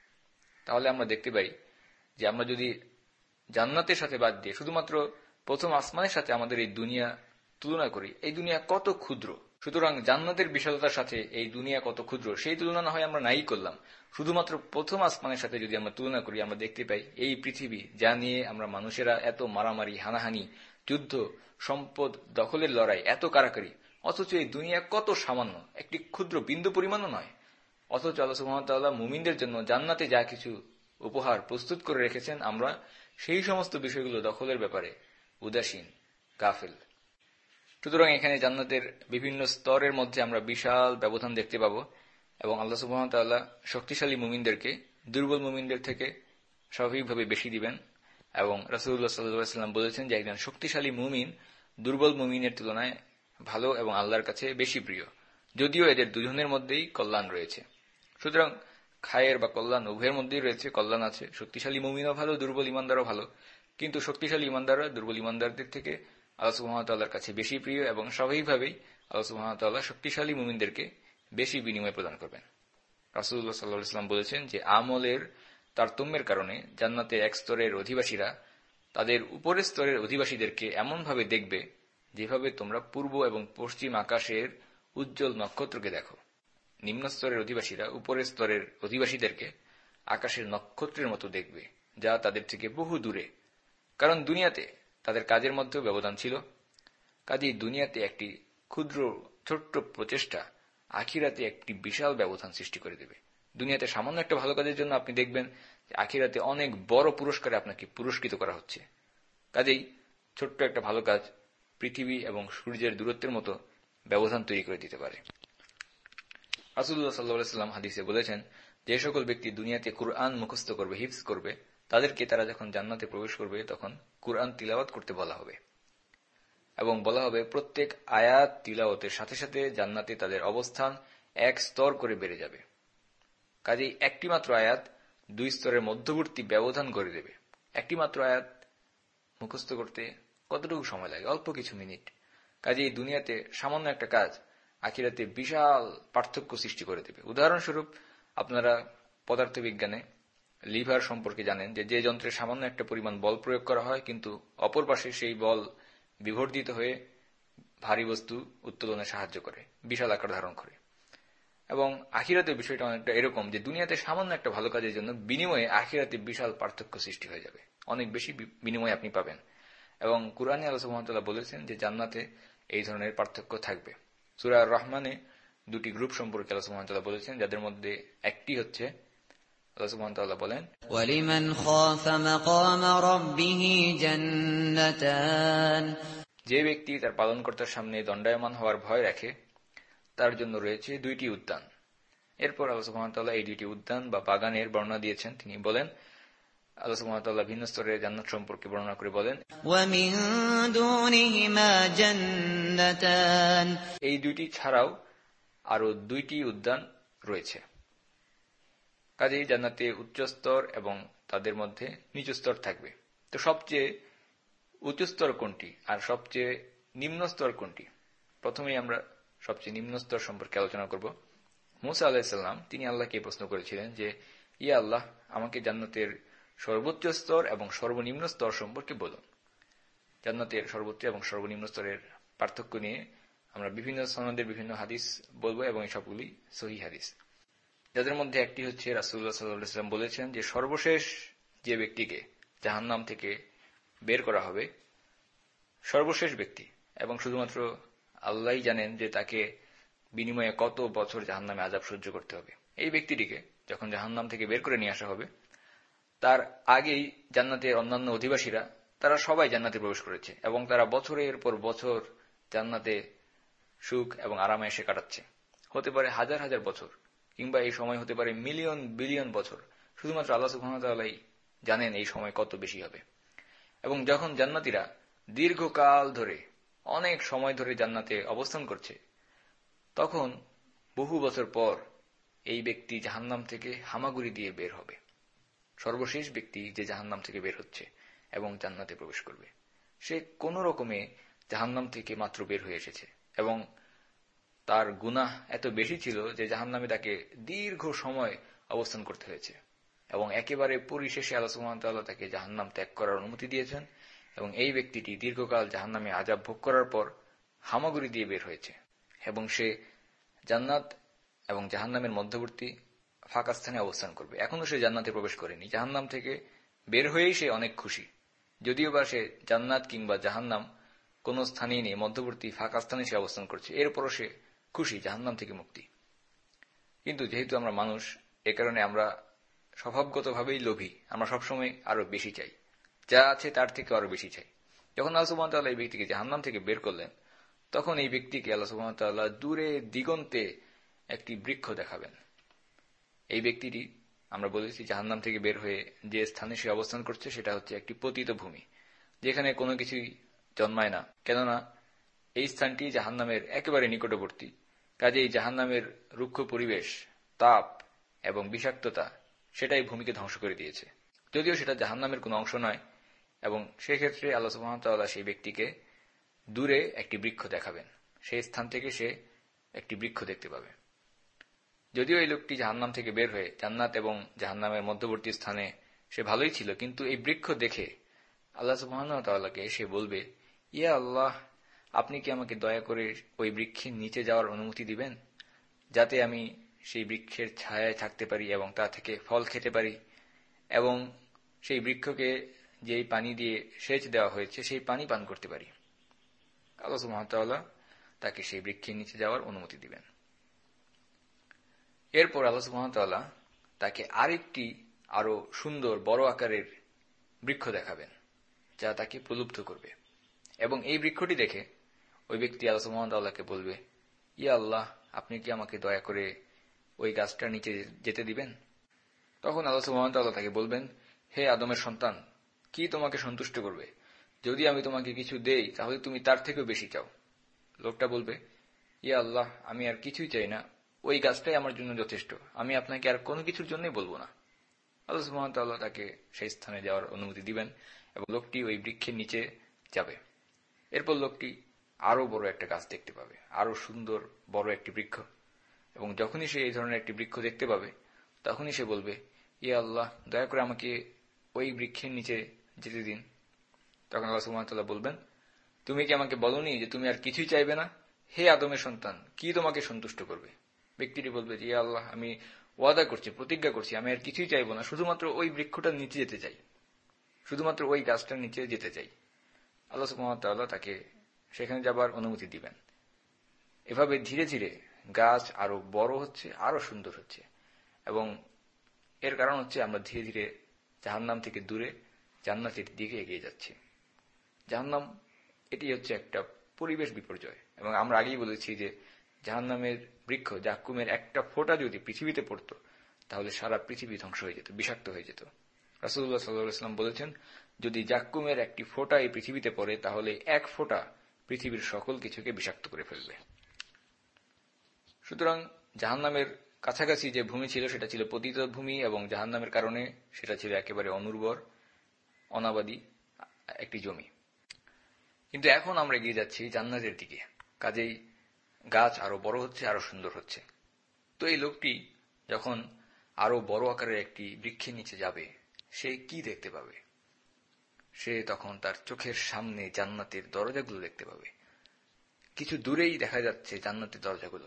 তাহলে আমরা দেখতে পাই যে আমরা যদি জান্নাতের সাথে বাদ দিয়ে শুধুমাত্র প্রথম আসমানের সাথে আমাদের এই দুনিয়া তুলনা করি, এই দুনিয়া কত ক্ষুদ্র। সুতরাং জান্নাতের বিশালতার সাথে এই দুনিয়া কত ক্ষুদ্র, সেই তুলনা না হয় আমরা নাই করলাম, শুধুমাত্র প্রথম আসমানের সাথে যদি আমরা তুলনা করি, আমরা দেখতে পাই এই পৃথিবী যা নিয়ে আমরা মানুষেরা এত মারামারি, হানাহানি, যুদ্ধ, সম্পদ দখলের লড়াই, এত কারাকারি, অথচ এই দুনিয়া কত সামান্য, একটি ক্ষুদ্র বিন্দু পরিমাণও নয়। অথচ আল্লাহ সুবহানাহু ওয়া তাআলা মুমিনদের জন্য জান্নাতে যা কিছু উপহার প্রস্তুত করে রেখেছেন, আমরা সেই সমস্ত বিষয়গুলো দখলের ব্যাপারে উদাসীন, গাফেল। সুতরাং এখানে জান্নাতের বিভিন্ন স্তরের মধ্যে আমরা বিশাল ব্যবধান দেখতে পাব। এবং আল্লাহ সুবহানাহু ওয়া তাআলা শক্তিশালী মুমিনদেরকে দুর্বল মুমিনদের থেকে স্বাভাবিকভাবে বেশি দিবেন। এবং রাসূলুল্লাহ সাল্লাল্লাহু আলাইহি ওয়াসাল্লাম বলেছেন যে একজন শক্তিশালী মুমিন দুর্বল মুমিনের তুলনায় ভালো এবং আল্লাহর কাছে বেশি প্রিয়, যদিও এদের দুজনের মধ্যেই কল্যাণ রয়েছে। সুতরাং খায়ের বা কল্যাণ উভয়ের মধ্যেই রয়েছে, কল্যাণ আছে। শক্তিশালী মুমিনও ভালো, দুর্বল ইমানদারও ভালো, কিন্তু শক্তিশালী ইমানদাররা দুর্বল ইমানদারদের থেকে আল্লাহ সুবহানাহু ওয়া তাআলার কাছে বেশি প্রিয় এবং স্বাভাবিকভাবেই আল্লাহ সুবহানাহু ওয়া তাআলা শক্তিশালী মুমিনদেরকে বেশি বিনিময় প্রদান করবেন। রাসূলুল্লাহ সাল্লাল্লাহু আলাইহি ওয়াসাল্লাম বলেছেন যে আমলের তারতম্যের কারণে জান্নাতে এক স্তরের অধিবাসীরা তাদের উপরের স্তরের অধিবাসীদেরকে এমনভাবে দেখবে যেভাবে তোমরা পূর্ব এবং পশ্চিম আকাশের উজ্জ্বল নক্ষত্রকে দেখো। নিম্ন স্তরের অধিবাসীরা উপরের স্তরের অধিবাসীদেরকে আকাশের নক্ষত্রের মতো দেখবে, যা তাদের থেকে বহু দূরে। কারণ দুনিয়াতে তাদের কাজের মধ্যেও ব্যবধান ছিল। কাজেই দুনিয়াতে একটি ক্ষুদ্র ছোট্ট প্রচেষ্টা আখিরাতে একটি বিশাল ব্যবধান সৃষ্টি করে দেবে। দুনিয়াতে সামান্য একটা ভালো কাজের জন্য আপনি দেখবেন যে আখিরাতে অনেক বড় পুরস্কারে আপনাকে পুরস্কৃত করা হচ্ছে। কাজেই ছোট্ট একটা ভালো কাজ পৃথিবী এবং সূর্যের দূরত্বের মতো ব্যবধান তৈরি করে দিতে পারে। রাসূলুল্লাহ সাল্লাল্লাহু আলাইহি ওয়াসাল্লাম হাদিসে বলেছেন, যে সকল ব্যক্তি দুনিয়াতে কুরআন মুখস্থ করবে, হিফজ করবে, তাদেরকে তারা যখন জান্নাতে প্রবেশ করবে তখন কুরআন তিলাওয়াত করতে বলা হবে। এবং বলা হবে প্রত্যেক আয়াত তিলাওয়াতের সাথে সাথে জান্নাতে তাদের অবস্থান এক স্তর করে বেড়ে যাবে। কাজেই একটি মাত্র আয়াত দুই স্তরের মধ্যবর্তী ব্যবধান করে দেবে। একটি মাত্র আয়াত মুখস্থ করতে কতটুকু সময় লাগে? অল্প কিছু মিনিট। কাজেই দুনিয়াতে সামান্য একটা কাজ আখিরাতে বিশাল পার্থক্য সৃষ্টি করে দেবে। উদাহরণস্বরূপ আপনারা পদার্থবিজ্ঞানে লিভার সম্পর্কে জানেন যে যন্ত্রে সামান্য একটা পরিমাণ বল প্রয়োগ করা হয়, কিন্তু অপর পাশে সেই বল বিবর্ধিত হয়ে ভারী বস্তু উত্তোলনে সাহায্য করে, বিশাল আকার ধারণ করে। এবং আখিরাতের বিষয়টা অনেকটা এরকম যে দুনিয়াতে সামান্য একটা ভালো কাজের জন্য বিনিময়ে আখিরাতে বিশাল পার্থক্য সৃষ্টি হয়ে যাবে, অনেক বেশি বিনিময় আপনি পাবেন। এবং কুরআনে আল্লাহ সুবহানাহু ওয়া তাআলা বলেছেন যে জান্নাতে এই ধরনের পার্থক্য থাকবে। সূরা আর-রহমানে দুটি গ্রুপ সম্পর্কে আল্লাহ সুবহানাহু ওয়া তাআলা বলেছেন, যাদের মধ্যে একটি হচ্ছে আল্লাহ সুবহানাহু ওয়া তাআলা বলেন, ওয়ালিমান খাফা মাকাম রাব্বিহি জান্নাতান, যে ব্যক্তি তার পালনকর্তার সামনে দণ্ডায়মান হওয়ার ভয় রাখে তার জন্য রয়েছে দুইটি উদ্যান। এরপর আল্লাহ সুবহানাহু ওয়া তাআলা এই দুইটি উদ্যান বা বাগানের বর্ণনা দিয়েছেন। তিনি বলেন, আল্লাহ সুবহানাহু ওয়া তাআলা ভিন্ন স্তরের জান্নাত সম্পর্কে বর্ণনা করে বলেন, ওয়া মিন দুনিহিমা জান্নাতান, এই দুইটি ছাড়াও আরো দুইটি উদ্যান রয়েছে। কাজেই জান্নাতে উচ্চ স্তর এবং তাদের মধ্যে নিচু স্তর থাকবে। তো সবচেয়ে উচ্চ স্তর কোনটি আর সবচেয়ে নিম্ন স্তর কোনটি? প্রথমেই আমরা সবচেয়ে নিম্ন স্তর সম্পর্কে আলোচনা করব। মুসা আলাইহিস সালাম তিনি আল্লাহকে প্রশ্ন করেছিলেন যে, ইয়া আল্লাহ, আমাকে জান্নাতের সর্বোচ্চ স্তর এবং সর্বনিম্ন স্তর সম্পর্কে বলুন। জান্নাতের সর্বোচ্চ এবং সর্বনিম্ন স্তরের পার্থক্য নিয়ে আমরা বিভিন্ন সনদের বিভিন্ন হাদিস বলবো এবং এই সবগুলি সহিহ হাদিস, যাদের মধ্যে একটি হচ্ছে রাসূলুল্লাহ সাল্লাল্লাহু আলাইহি ওয়াসাল্লাম বলেছেন যে সর্বশেষ যে ব্যক্তিকে জাহান্নাম থেকে বের করা হবে, সর্বশেষ ব্যক্তি, এবং শুধুমাত্র আল্লাহই জানেন যে তাকে বিনিময়ে কত বছর জাহান্নামে আযাব সহ্য করতে হবে। এই ব্যক্তিটিকে যখন জাহান্নাম থেকে বের করে নিয়ে আসা হবে, তার আগেই জান্নাতের অন্যান্য অধিবাসীরা তারা সবাই জান্নাতে প্রবেশ করেছে এবং তারা বছরের পর বছর জান্নাতে সুখ এবং আরামে এসে কাটাচ্ছে। হতে পারে হাজার হাজার বছর, কিংবা এই সময় হতে পারে মিলিয়ন বিলিয়ন বছর। শুধুমাত্র আল্লাহ সুবহানাহু ওয়া তাআলাই জানেন এই সময় কত বেশি হবে। এবং যখন জান্নাতীরা দীর্ঘকাল ধরে, অনেক সময় ধরে জান্নাতে অবস্থান করছে, তখন বহু বছর পর এই ব্যক্তি জাহান্নাম থেকে হামাগুড়ি দিয়ে বের হবে। সর্বশেষ ব্যক্তি যে জাহান্নাম থেকে বের হচ্ছে এবং জান্নাতে প্রবেশ করবে, সে কোন রকমে জাহান্নাম থেকে মাত্র বের হয়ে এসেছে এবং তার গুনাহ এত বেশি ছিল যে জাহান্নামে তাকে দীর্ঘ সময় অবস্থান করতে হয়েছে এবং একেবারে পরিশেষে আল্লাহ সুবহানাহু ওয়া তাআলা তাকে জাহান্নাম ত্যাগ করার অনুমতি দিয়েছেন এবং এই ব্যক্তিটি দীর্ঘকাল জাহান্নামে আযাব ভোগ করার পর হামাগুড়ি দিয়ে বের হয়েছে এবং সে জান্নাত এবং জাহান্নামের মধ্যবর্তী ফাঁকা স্থানে অবস্থান করবে। এখনো সে জান্নাতে প্রবেশ করেনি, জাহান্নাম থেকে বের হয়েই সে অনেক খুশি। যদিও বা সে জান্নাত কিংবা জাহান্নাম কোন স্থানেই নেই, মধ্যবর্তী ফাঁকা স্থানে সে অবস্থান করছে, এরপরও সে খুশি জাহান্নাম থেকে মুক্তি। কিন্তু যেহেতু আমরা মানুষ, এ কারণে আমরা স্বভাবগতভাবেই লোভী, আমরা সবসময় আরো বেশি চাই, যা আছে তার থেকে আরো বেশি চাই। যখন আল্লাহ সুবহানাহু ওয়া তাআলা এই ব্যক্তিকে জাহান্নাম থেকে বের করলেন, তখন এই ব্যক্তিকে আল্লাহ সুবহানাহু ওয়া তাআলা দূরে দিগন্তে একটি বৃক্ষ দেখাবেন। এই ব্যক্তিটি, আমরা বলেছি, জাহান্নাম থেকে বের হয়ে যে স্থানে সে অবস্থান করছে সেটা হচ্ছে একটি পতিত ভূমি, যেখানে কোনো কিছুই জন্মায় না, কেননা এই স্থানটি জাহান্নামের একেবারে নিকটবর্তী। কাজেই জাহান্নামের রুক্ষ পরিবেশ, তাপ এবং বিষাক্ততা সেটাই ভূমিকে ধ্বংস করে দিয়েছে, যদিও সেটা জাহান্নামের কোনো অংশ নয়। এবং সেক্ষেত্রে আল্লাহ সুবহানাহু ওয়া তাআলা সেই ব্যক্তিকে দূরে একটি বৃক্ষ দেখাবেন, সেই স্থান থেকে সে একটি বৃক্ষ দেখতে পাবে। যদিও এই লোকটি জাহান্নাম থেকে বের হয়ে জান্নাত এবং জাহান্নামের মধ্যবর্তী স্থানে সে ভালোই ছিল, কিন্তু এই বৃক্ষ দেখে আল্লাহ সুবহানাহু ওয়া তাআলাকে সে বলবে, ইয়া আল্লাহ, আপনি কি আমাকে দয়া করে ওই বৃক্ষের নিচে যাওয়ার অনুমতি দিবেন, যাতে আমি সেই বৃক্ষের ছায়ায় থাকতে পারি এবং তা থেকে ফল খেতে পারি এবং সেই বৃক্ষকে যেই পানি দিয়ে সেচ দেওয়া হয়েছে সেই পানি পান করতে পারি। আল্লাহ সুবহানাহু ওয়া তাআলা তাকে সেই বৃক্ষের নিচে যাওয়ার অনুমতি দিবেন। এরপর আল্লাহ সুবহানাহু ওয়া তাআলা তাকে আরেকটি আরো সুন্দর বড় আকারের বৃক্ষ দেখাবেন, যা তাকে প্রলুব্ধ করবে। এবং এই বৃক্ষটি দেখে ওই ব্যক্তি আল্লাহ সুবহানাহু ওয়া তাআলাকে বলবে, ইয়া আল্লাহ, আপনি কি আমাকে দয়া করে ওই গাছটার নিচে যেতে দিবেন? তখন আল্লাহ সুবহানাহু ওয়া তাআলা তাকে বলবেন, হে আদমের সন্তান, কি তোমাকে সন্তুষ্ট করবে? যদি আমি তোমাকে কিছু দেই তাহলে তুমি তার থেকেও বেশি চাও। লোকটা বলবে, ইয়া আল্লাহ, আমি আর কিছুই চাই না, ওই গাছটাই আমার জন্য যথেষ্ট, আমি আপনাকে আর কোনো কিছুর জন্যই বলবো না। আল্লাহ সুবহানাহু ওয়া তাআলা তাকে সেই স্থানে যাওয়ার অনুমতি দিবেন এবং লোকটি ওই বৃক্ষের নিচে যাবে। এরপর লোকটি আরো বড় একটা গাছ দেখতে পাবে, আরো সুন্দর বড় একটি বৃক্ষ। এবং যখনই সে এই ধরনের একটি বৃক্ষ দেখতে পাবে, তখনই সে বলবে, ইয়া আল্লাহ, দয়া করে আমাকে ওই বৃক্ষের নিচে যেতে দিন। তখন আল্লাহ সুবহানাহু ওয়া তাআলা বলবেন, তুমি কি আমাকে বলোনি যে তুমি আর কিছুই চাইবে না? হে আদমের সন্তান, কি তোমাকে সন্তুষ্ট করবে? ব্যক্তিটি বলবে, ইয়া আল্লাহ, আমি ওয়াদা করছি, প্রতিজ্ঞা করছি, আমি আর কিছুই চাইবো না, শুধুমাত্র ওই বৃক্ষটার নিচে যেতে চাই, শুধুমাত্র ওই গাছটার নিচে যেতে চাই। আল্লাহ সুবহানাহু ওয়া তাআলা তাকে সেখানে যাবার অনুমতি দিবেন। এভাবে ধীরে ধীরে গাছ আরো বড় হচ্ছে, আরো সুন্দর হচ্ছে। এবং এর কারণ হচ্ছে আমরা ধীরে ধীরে জাহান্নাম থেকে দূরে জান্নাতের দিকে এগিয়ে যাচ্ছি। জাহান্নাম, এটি হচ্ছে একটা পরিবেশ বিপর্যয়। এবং আমরা আগেই বলেছি যে জাহান্নামের বৃক্ষ, জাক্কুমের একটা ফোঁটা যদি পৃথিবীতে পড়তো, তাহলে সারা পৃথিবী ধ্বংস হয়ে যেত, বিষাক্ত হয়ে যেত। রাসূলুল্লাহ সাল্লাল্লাহু আলাইহি ওয়াসাল্লাম বলেছেন, যদি জাক্কুমের একটি ফোঁটা এই পৃথিবীতে পড়ে, তাহলে এক ফোঁটা পৃথিবীর সকল কিছুকে বিষাক্ত করে ফেলবে। সুতরাং জাহান্নামের কাছাকাছি যে ভূমি ছিল সেটা ছিল পতিত ভূমি এবং জাহান্নামের কারণে সেটা ছিল একেবারে অনুর্বর, অনাবাদী একটি জমি। কিন্তু এখন আমরা এগিয়ে যাচ্ছি জান্নাতের দিকে, কাজেই গাছ আরো বড় হচ্ছে, আরো সুন্দর হচ্ছে। তো এই লোকটি যখন আরো বড় আকারের একটি বৃক্ষের নিচে যাবে সে কি দেখতে পাবে? সে তখন তার চোখের সামনে জান্নাতের দরজাগুলো দেখতে পাবে। কিছু দূরেই দেখা যাচ্ছে জান্নাতের দরজাগুলো।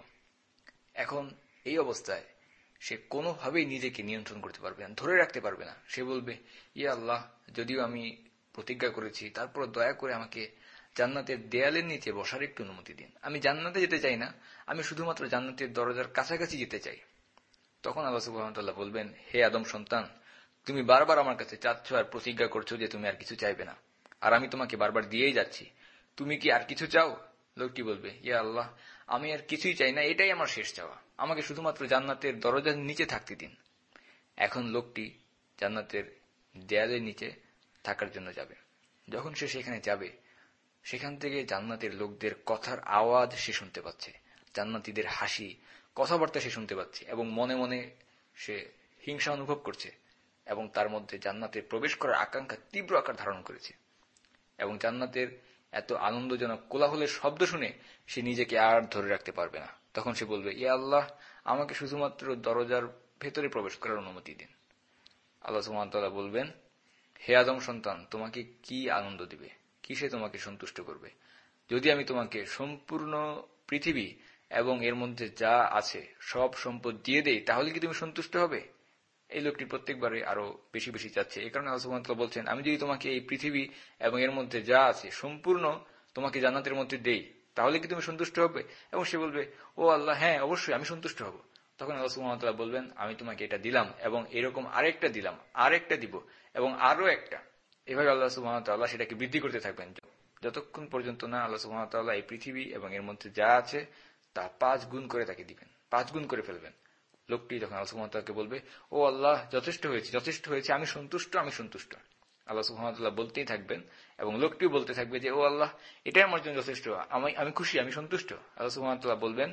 এখন এই অবস্থায় সে কোনোভাবেই নিজেকে নিয়ন্ত্রণ করতে পারবে না, ধরে রাখতে পারবে না। সে বলবে, ইয়া আল্লাহ, যদিও আমি প্রতিজ্ঞা করেছি, তারপর দয়া করে আমাকে জান্নাতের দেয়ালের নিচে বসার একটু অনুমতি দিন। আমি জান্নাতে যেতে চাই না, আমি শুধুমাত্র জান্নাতের দরজার কাছাকাছি যেতে চাই। তখন আল্লাহ সুবহানাহু ওয়া তাআলা বলবেন, হে আদম সন্তান, তুমি বারবার আমার কাছে চাচ্ছ আর প্রতিজ্ঞা করছো যে তুমি আর কিছু চাইবে না, আর আমি তোমাকে বারবার দিয়েই যাচ্ছি। তুমি কি আর কিছু চাও? লোকটি বলবে, ইয়া আল্লাহ, আমি আর কিছুই চাই না, এটাই আমার শেষ চাওয়া, আমাকে শুধুমাত্র জান্নাতের দরজার নিচে থাকতে দিন। এখন লোকটি জান্নাতের দেয়ালের নিচে থাকার জন্য যাবে। যখন সে সেখানে যাবে, সেখান থেকে জান্নাতের লোকদের কথার আওয়াজ সে শুনতে পাচ্ছে, জান্নাতীদের হাসি, কথাবার্তা সে শুনতে পাচ্ছে, এবং মনে মনে সে হিংসা অনুভব করছে, এবং তার মধ্যে জান্নাতে প্রবেশ করার আকাঙ্ক্ষা তীব্র আকার ধারণ করেছে। এবং জান্নাতের এত আনন্দজনক কোলাহলের শব্দ শুনে সে নিজেকে আর ধরে রাখতে পারবে না। তখন সে বলবে, ইয়া আল্লাহ, আমাকে শুধুমাত্র দরজার ভেতরে প্রবেশ করার অনুমতি দিন। আল্লাহ সুবহানাহু ওয়া তাআলা বলবেন, হে আদম সন্তান, তোমাকে কি আনন্দ দিবে, কিসে তোমাকে সন্তুষ্ট করবে? যদি আমি তোমাকে সম্পূর্ণ পৃথিবী এবং এর মধ্যে যা আছে সব সম্পদ দিয়ে দেই, তাহলে কি তুমি সন্তুষ্ট হবে? এই লোকটি প্রত্যেকবারে আরো বেশি বেশি চাচ্ছে। এই কারণে আল্লাহ সুবহানাহু ওয়া তাআলা বলছেন, আমি যদি তোমাকে এই পৃথিবী এবং এর মধ্যে যা আছে সম্পূর্ণ তোমাকে জান্নাতের মধ্যে দেই, তাহলে কি তুমি সন্তুষ্ট হবে? এবং সে বলবে, ও আল্লাহ, হ্যাঁ, অবশ্যই আমি সন্তুষ্ট হব। তখন আল্লাহ সুবহানাহু ওয়া তাআলা বলবেন, আমি তোমাকে এটা দিলাম, এবং এরকম আরেকটা দিলাম, আরেকটা দিব, এবং আরো একটা। এভাবে আল্লাহ সুবহানাহু ওয়া তাআলা সেটাকে বৃদ্ধি করতে থাকবেন, যতক্ষণ পর্যন্ত না আল্লাহ সুবহানাহু ওয়া তাআলা এই পৃথিবী এবং এর মধ্যে যা আছে তা 5 গুণ করে তাকে দিবেন, 5 গুণ করে ফেলবেন। লোকটি যখন আল্লাহ সুবহানাহু ওয়া তাআলাকে বলবে, ও আল্লাহ, যথেষ্ট হয়েছে, যথেষ্ট হয়েছে, আমি সন্তুষ্ট, আমি সন্তুষ্ট। আল্লাহ সুবহানাহু ওয়া তাআলা বলতেই থাকবেন, এবং লোকটিও বলতে থাকবে যে, ও আল্লাহ, এটাই আমার জন্য যথেষ্ট, আমি খুশি, আমি সন্তুষ্ট। আল্লাহ সুবহানাহু ওয়া তাআলা বলবেন,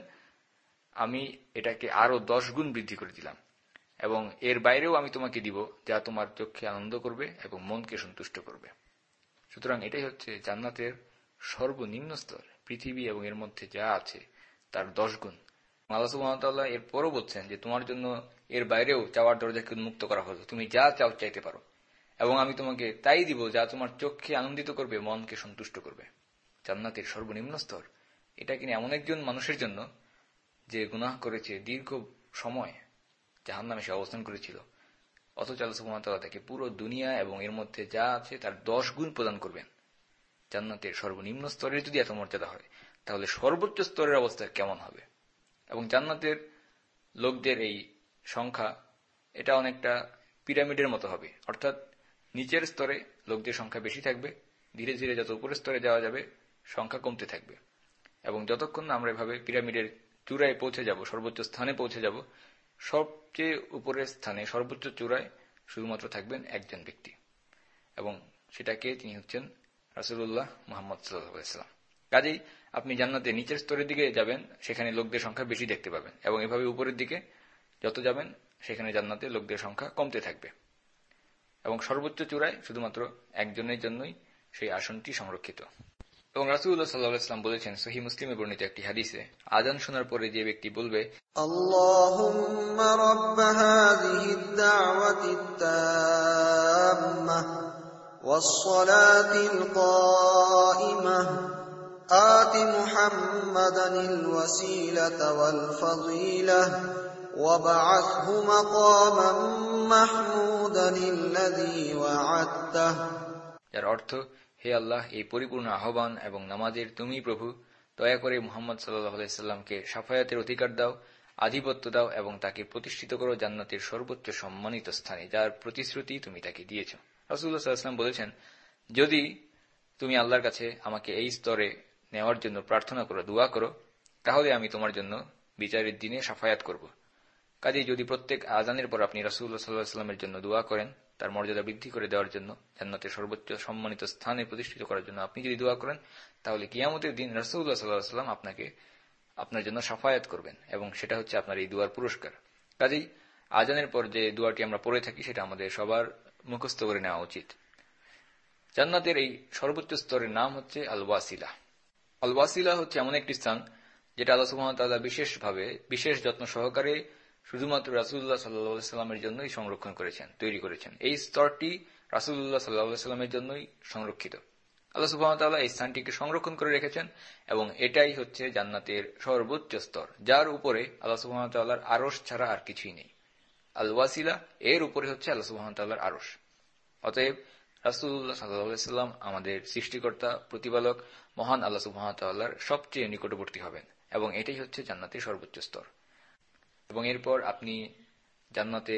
আমি এটাকে আরো 10 গুণ বৃদ্ধি করে দিলাম, এবং এর বাইরেও আমি তোমাকে দিব, যা তোমার চোখে আনন্দ করবে এবং মনকে সন্তুষ্ট করবে। সুতরাং এটাই হচ্ছে জান্নাতের সর্বনিম্ন স্তর, পৃথিবী এবং এর মধ্যে যা আছে তার 10 গুণ। আল্লাহ সুবহানাহু ওয়া তাআলা এর পরও বলছেন যে, তোমার জন্য এর বাইরেও চাওয়ার দরজাকে উন্মুক্ত করা হলো, তুমি যা চাও চাইতে পারো, এবং আমি তোমাকে তাই দিব যা তোমার চোখকে আনন্দিত করবে, মনকে সন্তুষ্ট করবে। জান্নাতের সর্বনিম্ন স্তর, এটা কিনা এমন একজন মানুষের জন্য যে গুনাহ করেছে, দীর্ঘ সময় জাহান্নামে সে অবস্থান করেছিল, অথচ আল্লাহ সুবহানাহু ওয়া তাআলা তাকে পুরো দুনিয়া এবং এর মধ্যে যা আছে তার 10 গুণ প্রদান করবেন। জান্নাতের সর্বনিম্ন স্তরের যদি এত মর্যাদা হয়, তাহলে সর্বোচ্চ স্তরের অবস্থা কেমন হবে? এবং জান্নাতের লোকদের এই সংখ্যা, এটা অনেকটা পিরামিডের মতো হবে, অর্থাৎ নিচের স্তরে লোকদের সংখ্যা বেশি থাকবে, ধীরে ধীরে যত উপরের স্তরে যাওয়া যাবে সংখ্যা কমতে থাকবে, এবং যতক্ষণ না আমরা এভাবে পিরামিডের চূড়ায় পৌঁছে যাব, সর্বোচ্চ স্থানে পৌঁছে যাব, সবচেয়ে উপরের স্থানে সর্বোচ্চ চূড়ায় শুধুমাত্র থাকবেন একজন ব্যক্তি, এবং সেটাকে তিনি হচ্ছেন রাসূলুল্লাহ মুহাম্মদ সাল্লাল্লাহু আলাইহি ওয়াসাল্লাম। কাজেই আপনি জান্নাতে নিচের স্তরের দিকে যাবেন, সেখানে লোকদের সংখ্যা বেশি দেখতে পাবেন, এবং এভাবে উপরের দিকে যত যাবেন সেখানে জান্নাতে লোকদের সংখ্যা কমতে থাকবে, এবং সর্বোচ্চ চূড়ায় শুধুমাত্র একজনের জন্যই সেই আসনটি সংরক্ষিত। এবং রাসূলুল্লাহ সাল্লাল্লাহু আলাইহি ওয়াসাল্লাম বলেছেন, সহিহ মুসলিমে বর্ণিত একটি হাদিসে, আযান শোনার পরে যে ব্যক্তি বলবে, আল্লাহুম্মা রাব্ব হাযিহিদ দাওয়াতিত তাম্মাহ ওয়াস সালাতিল কাইমাহ আতি মুহাম্মাদানিল ওয়াসিলাতা ওয়াল ফাযিলাহ ওয়াবআথহু মাকামান মাহমুদানিল্লাযী ওয়া'আদতাহ, যার অর্থ, হে আল্লাহ, এই পরিপূর্ণ আহ্বান এবং নামাজের তুমি প্রভু, দয়া করে মুহাম্মদ সাল্লাল্লাহু আলাইহি সাল্লামকে শাফায়াতের অধিকার দাও, আধিপত্য দাও, এবং তাকে প্রতিষ্ঠিত করো জান্নাতের সর্বোচ্চ সম্মানিত স্থানে, যার প্রতিশ্রুতি তুমি তাকে দিয়েছ। রাসূলুল্লাহ সাল্লাল্লাহু আলাইহি ওয়াসাল্লাম বলেছেন, যদি তুমি আল্লাহর কাছে আমাকে এই স্তরে নেওয়ার জন্য প্রার্থনা করো, দোয়া করো, তাহলে আমি তোমার জন্য বিচারের দিনে শাফায়াত করব। কাজেই যদি প্রত্যেক আযানের পর আপনি রাসূলুল্লাহ সাল্লাল্লাহু আলাইহি ওয়াসাল্লামের জন্য দোয়া করেন, তার মর্যাদা বৃদ্ধি করে দেওয়ার জন্য, জান্নাতের সর্বোচ্চ সম্মানিত স্থানে প্রতিষ্ঠিত করার জন্য আপনি যদি দোয়া করেন, তাহলে কিয়ামতের দিন রাসূলুল্লাহ সাল্লাল্লাহু আলাইহি ওয়াসাল্লাম আপনার জন্য শাফায়াত করবেন, এবং সেটা হচ্ছে আপনার এই দোয়ার পুরস্কার। কাজেই আযানের পর যে দোয়াটি আমরা পড়ে থাকি, সেটা আমাদের সবার মুখস্থ করে নেওয়া উচিত। জান্নাতের এই সর্বোচ্চ স্তরের নাম হচ্ছে আল ওয়াসিলা। আল ওয়াসিলা হচ্ছে এমন একটি স্থান যেটা আল্লাহ সুবহানাহু ওয়া তাআলা বিশেষভাবে, বিশেষ যত্ন সহকারে শুধুমাত্র রাসূলুল্লাহ সাল্লাল্লাহু আলাইহি সাল্লামের জন্যই সংরক্ষণ করেছেন, তৈরি করেছেন। এই স্তরটি রাসূলুল্লাহ সাল্লাল্লাহু আলাইহি সাল্লামের জন্যই সংরক্ষিত। আল্লাহ সুবহানাহু ওয়া তাআলা এই স্থানটিকে সংরক্ষণ করে রেখেছেন এবং এটাই হচ্ছে জান্নাতের সর্বোচ্চ স্তর, যার উপরে আল্লাহ সুবহানাহু ওয়া তাআলার আরশ ছাড়া আর কিছুই নেই। আল ওয়াসিলা, এর উপরে হচ্ছে আল্লাহ সুবহানাহু ওয়া তাআলার আরশ। অতএব রাসূলুল্লাহ সাল্লাল্লাহু আলাইহি সাল্লাম আমাদের সৃষ্টিকর্তা, প্রতিপালক মহান আল্লাহ সুবহানাহু ওয়া তাআলার সবচেয়ে নিকটবর্তী হবেন এবং এটাই হচ্ছে জান্নাতের সর্বোচ্চ স্তর। এবং এরপর আপনি জান্নাতে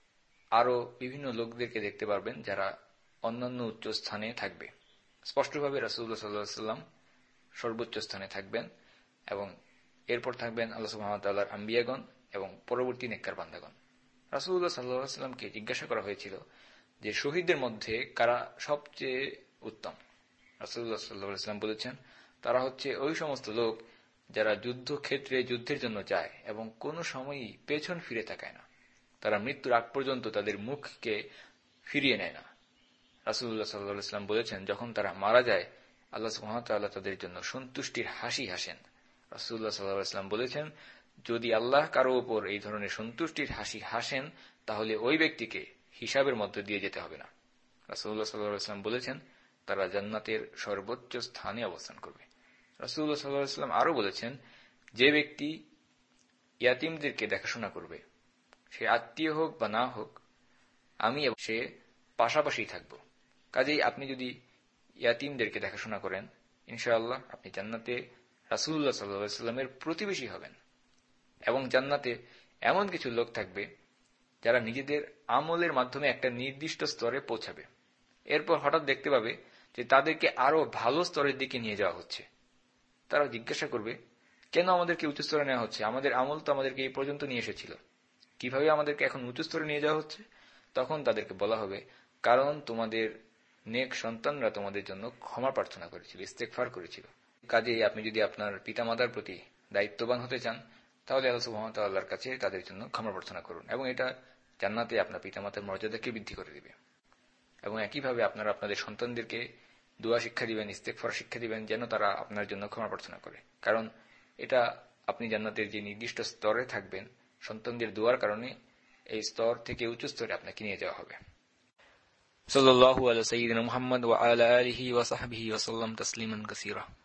আরো বিভিন্ন লোকদেরকে দেখতে পারবেন যারা অন্যান্য উচ্চ স্থানে থাকবে। স্পষ্টভাবে রাসূলুল্লাহ সাল্লাল্লাহু আলাইহি সাল্লাম সর্বোচ্চ স্থানে থাকবেন এবং এরপর থাকবেন আল্লাহ সুবহানাহু ওয়া তাআলার আম্বিয়াগণ এবং পরবর্তী নেককার বান্দাগণ। রাসূলুল্লাহ সাল্লাল্লাহু আলাইহি সাল্লামকে জিজ্ঞাসা করা হয়েছিল যে শহীদদের মধ্যে কারা সবচেয়ে উত্তম। রাসূলুল্লাহ সাল্লাল্লাহু আলাইহি সাল্লাম বলেছেন, তারা হচ্ছে ওই সমস্ত লোক যারা যুদ্ধক্ষেত্রে যুদ্ধের জন্য যায় এবং কোনো সময়ই পেছন ফিরে তাকায় না। তারা মৃত্যুর আগ পর্যন্ত তাদের মুখকে ফিরিয়ে নেয় না। রাসূলুল্লাহ সাল্লাল্লাহু আলাইহি সাল্লাম বলেছেন, যখন তারা মারা যায় আল্লাহ সুবহানাহু ওয়া তাআলা তাদের জন্য সন্তুষ্টির হাসি হাসেন। রাসূলুল্লাহ সাল্লাল্লাহু আলাইহি সাল্লাম বলেছেন, যদি আল্লাহ কারো উপর এই ধরনের সন্তুষ্টির হাসি হাসেন তাহলে ওই ব্যক্তিকে হিসাবের মধ্যে দিয়ে যেতে হবে না। রাসূলুল্লাহ সাল্লাল্লাহু আলাইহি সাল্লাম বলেছেন, তারা জান্নাতের সর্বোচ্চ স্থানে অবস্থান করবে। রাসূলুল্লাহ সাল্লাল্লাহু আলাইহি সাল্লাম আরো বলেছেন, যে ব্যক্তি ইয়াতীমদেরকে দেখাশোনা করবে, সে আত্মীয় হোক বা না হোক, আমি এবং সে পাশাপাশি থাকব। কাজেই আপনি যদি ইয়াতীমদেরকে দেখাশোনা করেন, ইনশাআল্লাহ আপনি জান্নাতে রাসূলুল্লাহ সাল্লাল্লাহু আলাইহি সাল্লামের প্রতিবেশী হবেন এবং জান্নাতে এমন কিছু লোক থাকবে যারা নিজেদের আমলের মাধ্যমে একটা নির্দিষ্ট স্তরে পৌঁছাবে। এরপর হঠাৎ দেখতে পাবে যে তাদেরকে আরো ভালো স্তরের দিকে নিয়ে যাওয়া হচ্ছে। তারা জিজ্ঞাসা করবে, কেন আমাদেরকে উচ্চ স্তরে নেওয়া হচ্ছে? আমাদের আমল তো আমাদেরকে এই পর্যন্ত নিয়ে এসেছিল, কিভাবে আমাদেরকে এখন উচ্চ স্তরে নিয়ে যাওয়া হচ্ছে? তখন তাদেরকে বলা হবে, কারণ তোমাদের নেক সন্তানরা তোমাদের জন্য ক্ষমা প্রার্থনা করেছিল, ইস্তেগফার করেছিল। কাজেই আপনি যদি আপনার পিতামাতার প্রতি দায়িত্ববান হতে চান তাহলে আল্লাহ সুবহানাহু ওয়া তাআলার কাছে তাদের জন্য ক্ষমা প্রার্থনা করুন এবং এটা জান্নাতে আপনার পিতামাতার মর্যাদাকে বৃদ্ধি করে দিবে। এবং একইভাবে আপনারা আপনাদের সন্তানদেরকে দোয়া শিক্ষা দিবেন, ইস্তেগফার শিক্ষা দিবেন, যেন তারা আপনার জন্য ক্ষমা প্রার্থনা করে। কারণ এটা আপনি জান্নাতের যে নির্দিষ্ট স্তরে থাকবেন, সন্তানদের দোয়ার কারণে এই স্তর থেকে উচ্চ স্তরে আপনাকে নিয়ে যাওয়া হবে। সাল্লাল্লাহু আলা সাইয়্যিদিনা মুহাম্মদ ওয়া আলা আলিহি ওয়া সাহবিহি ওয়া সাল্লাম তাসলিমান কাসীরা।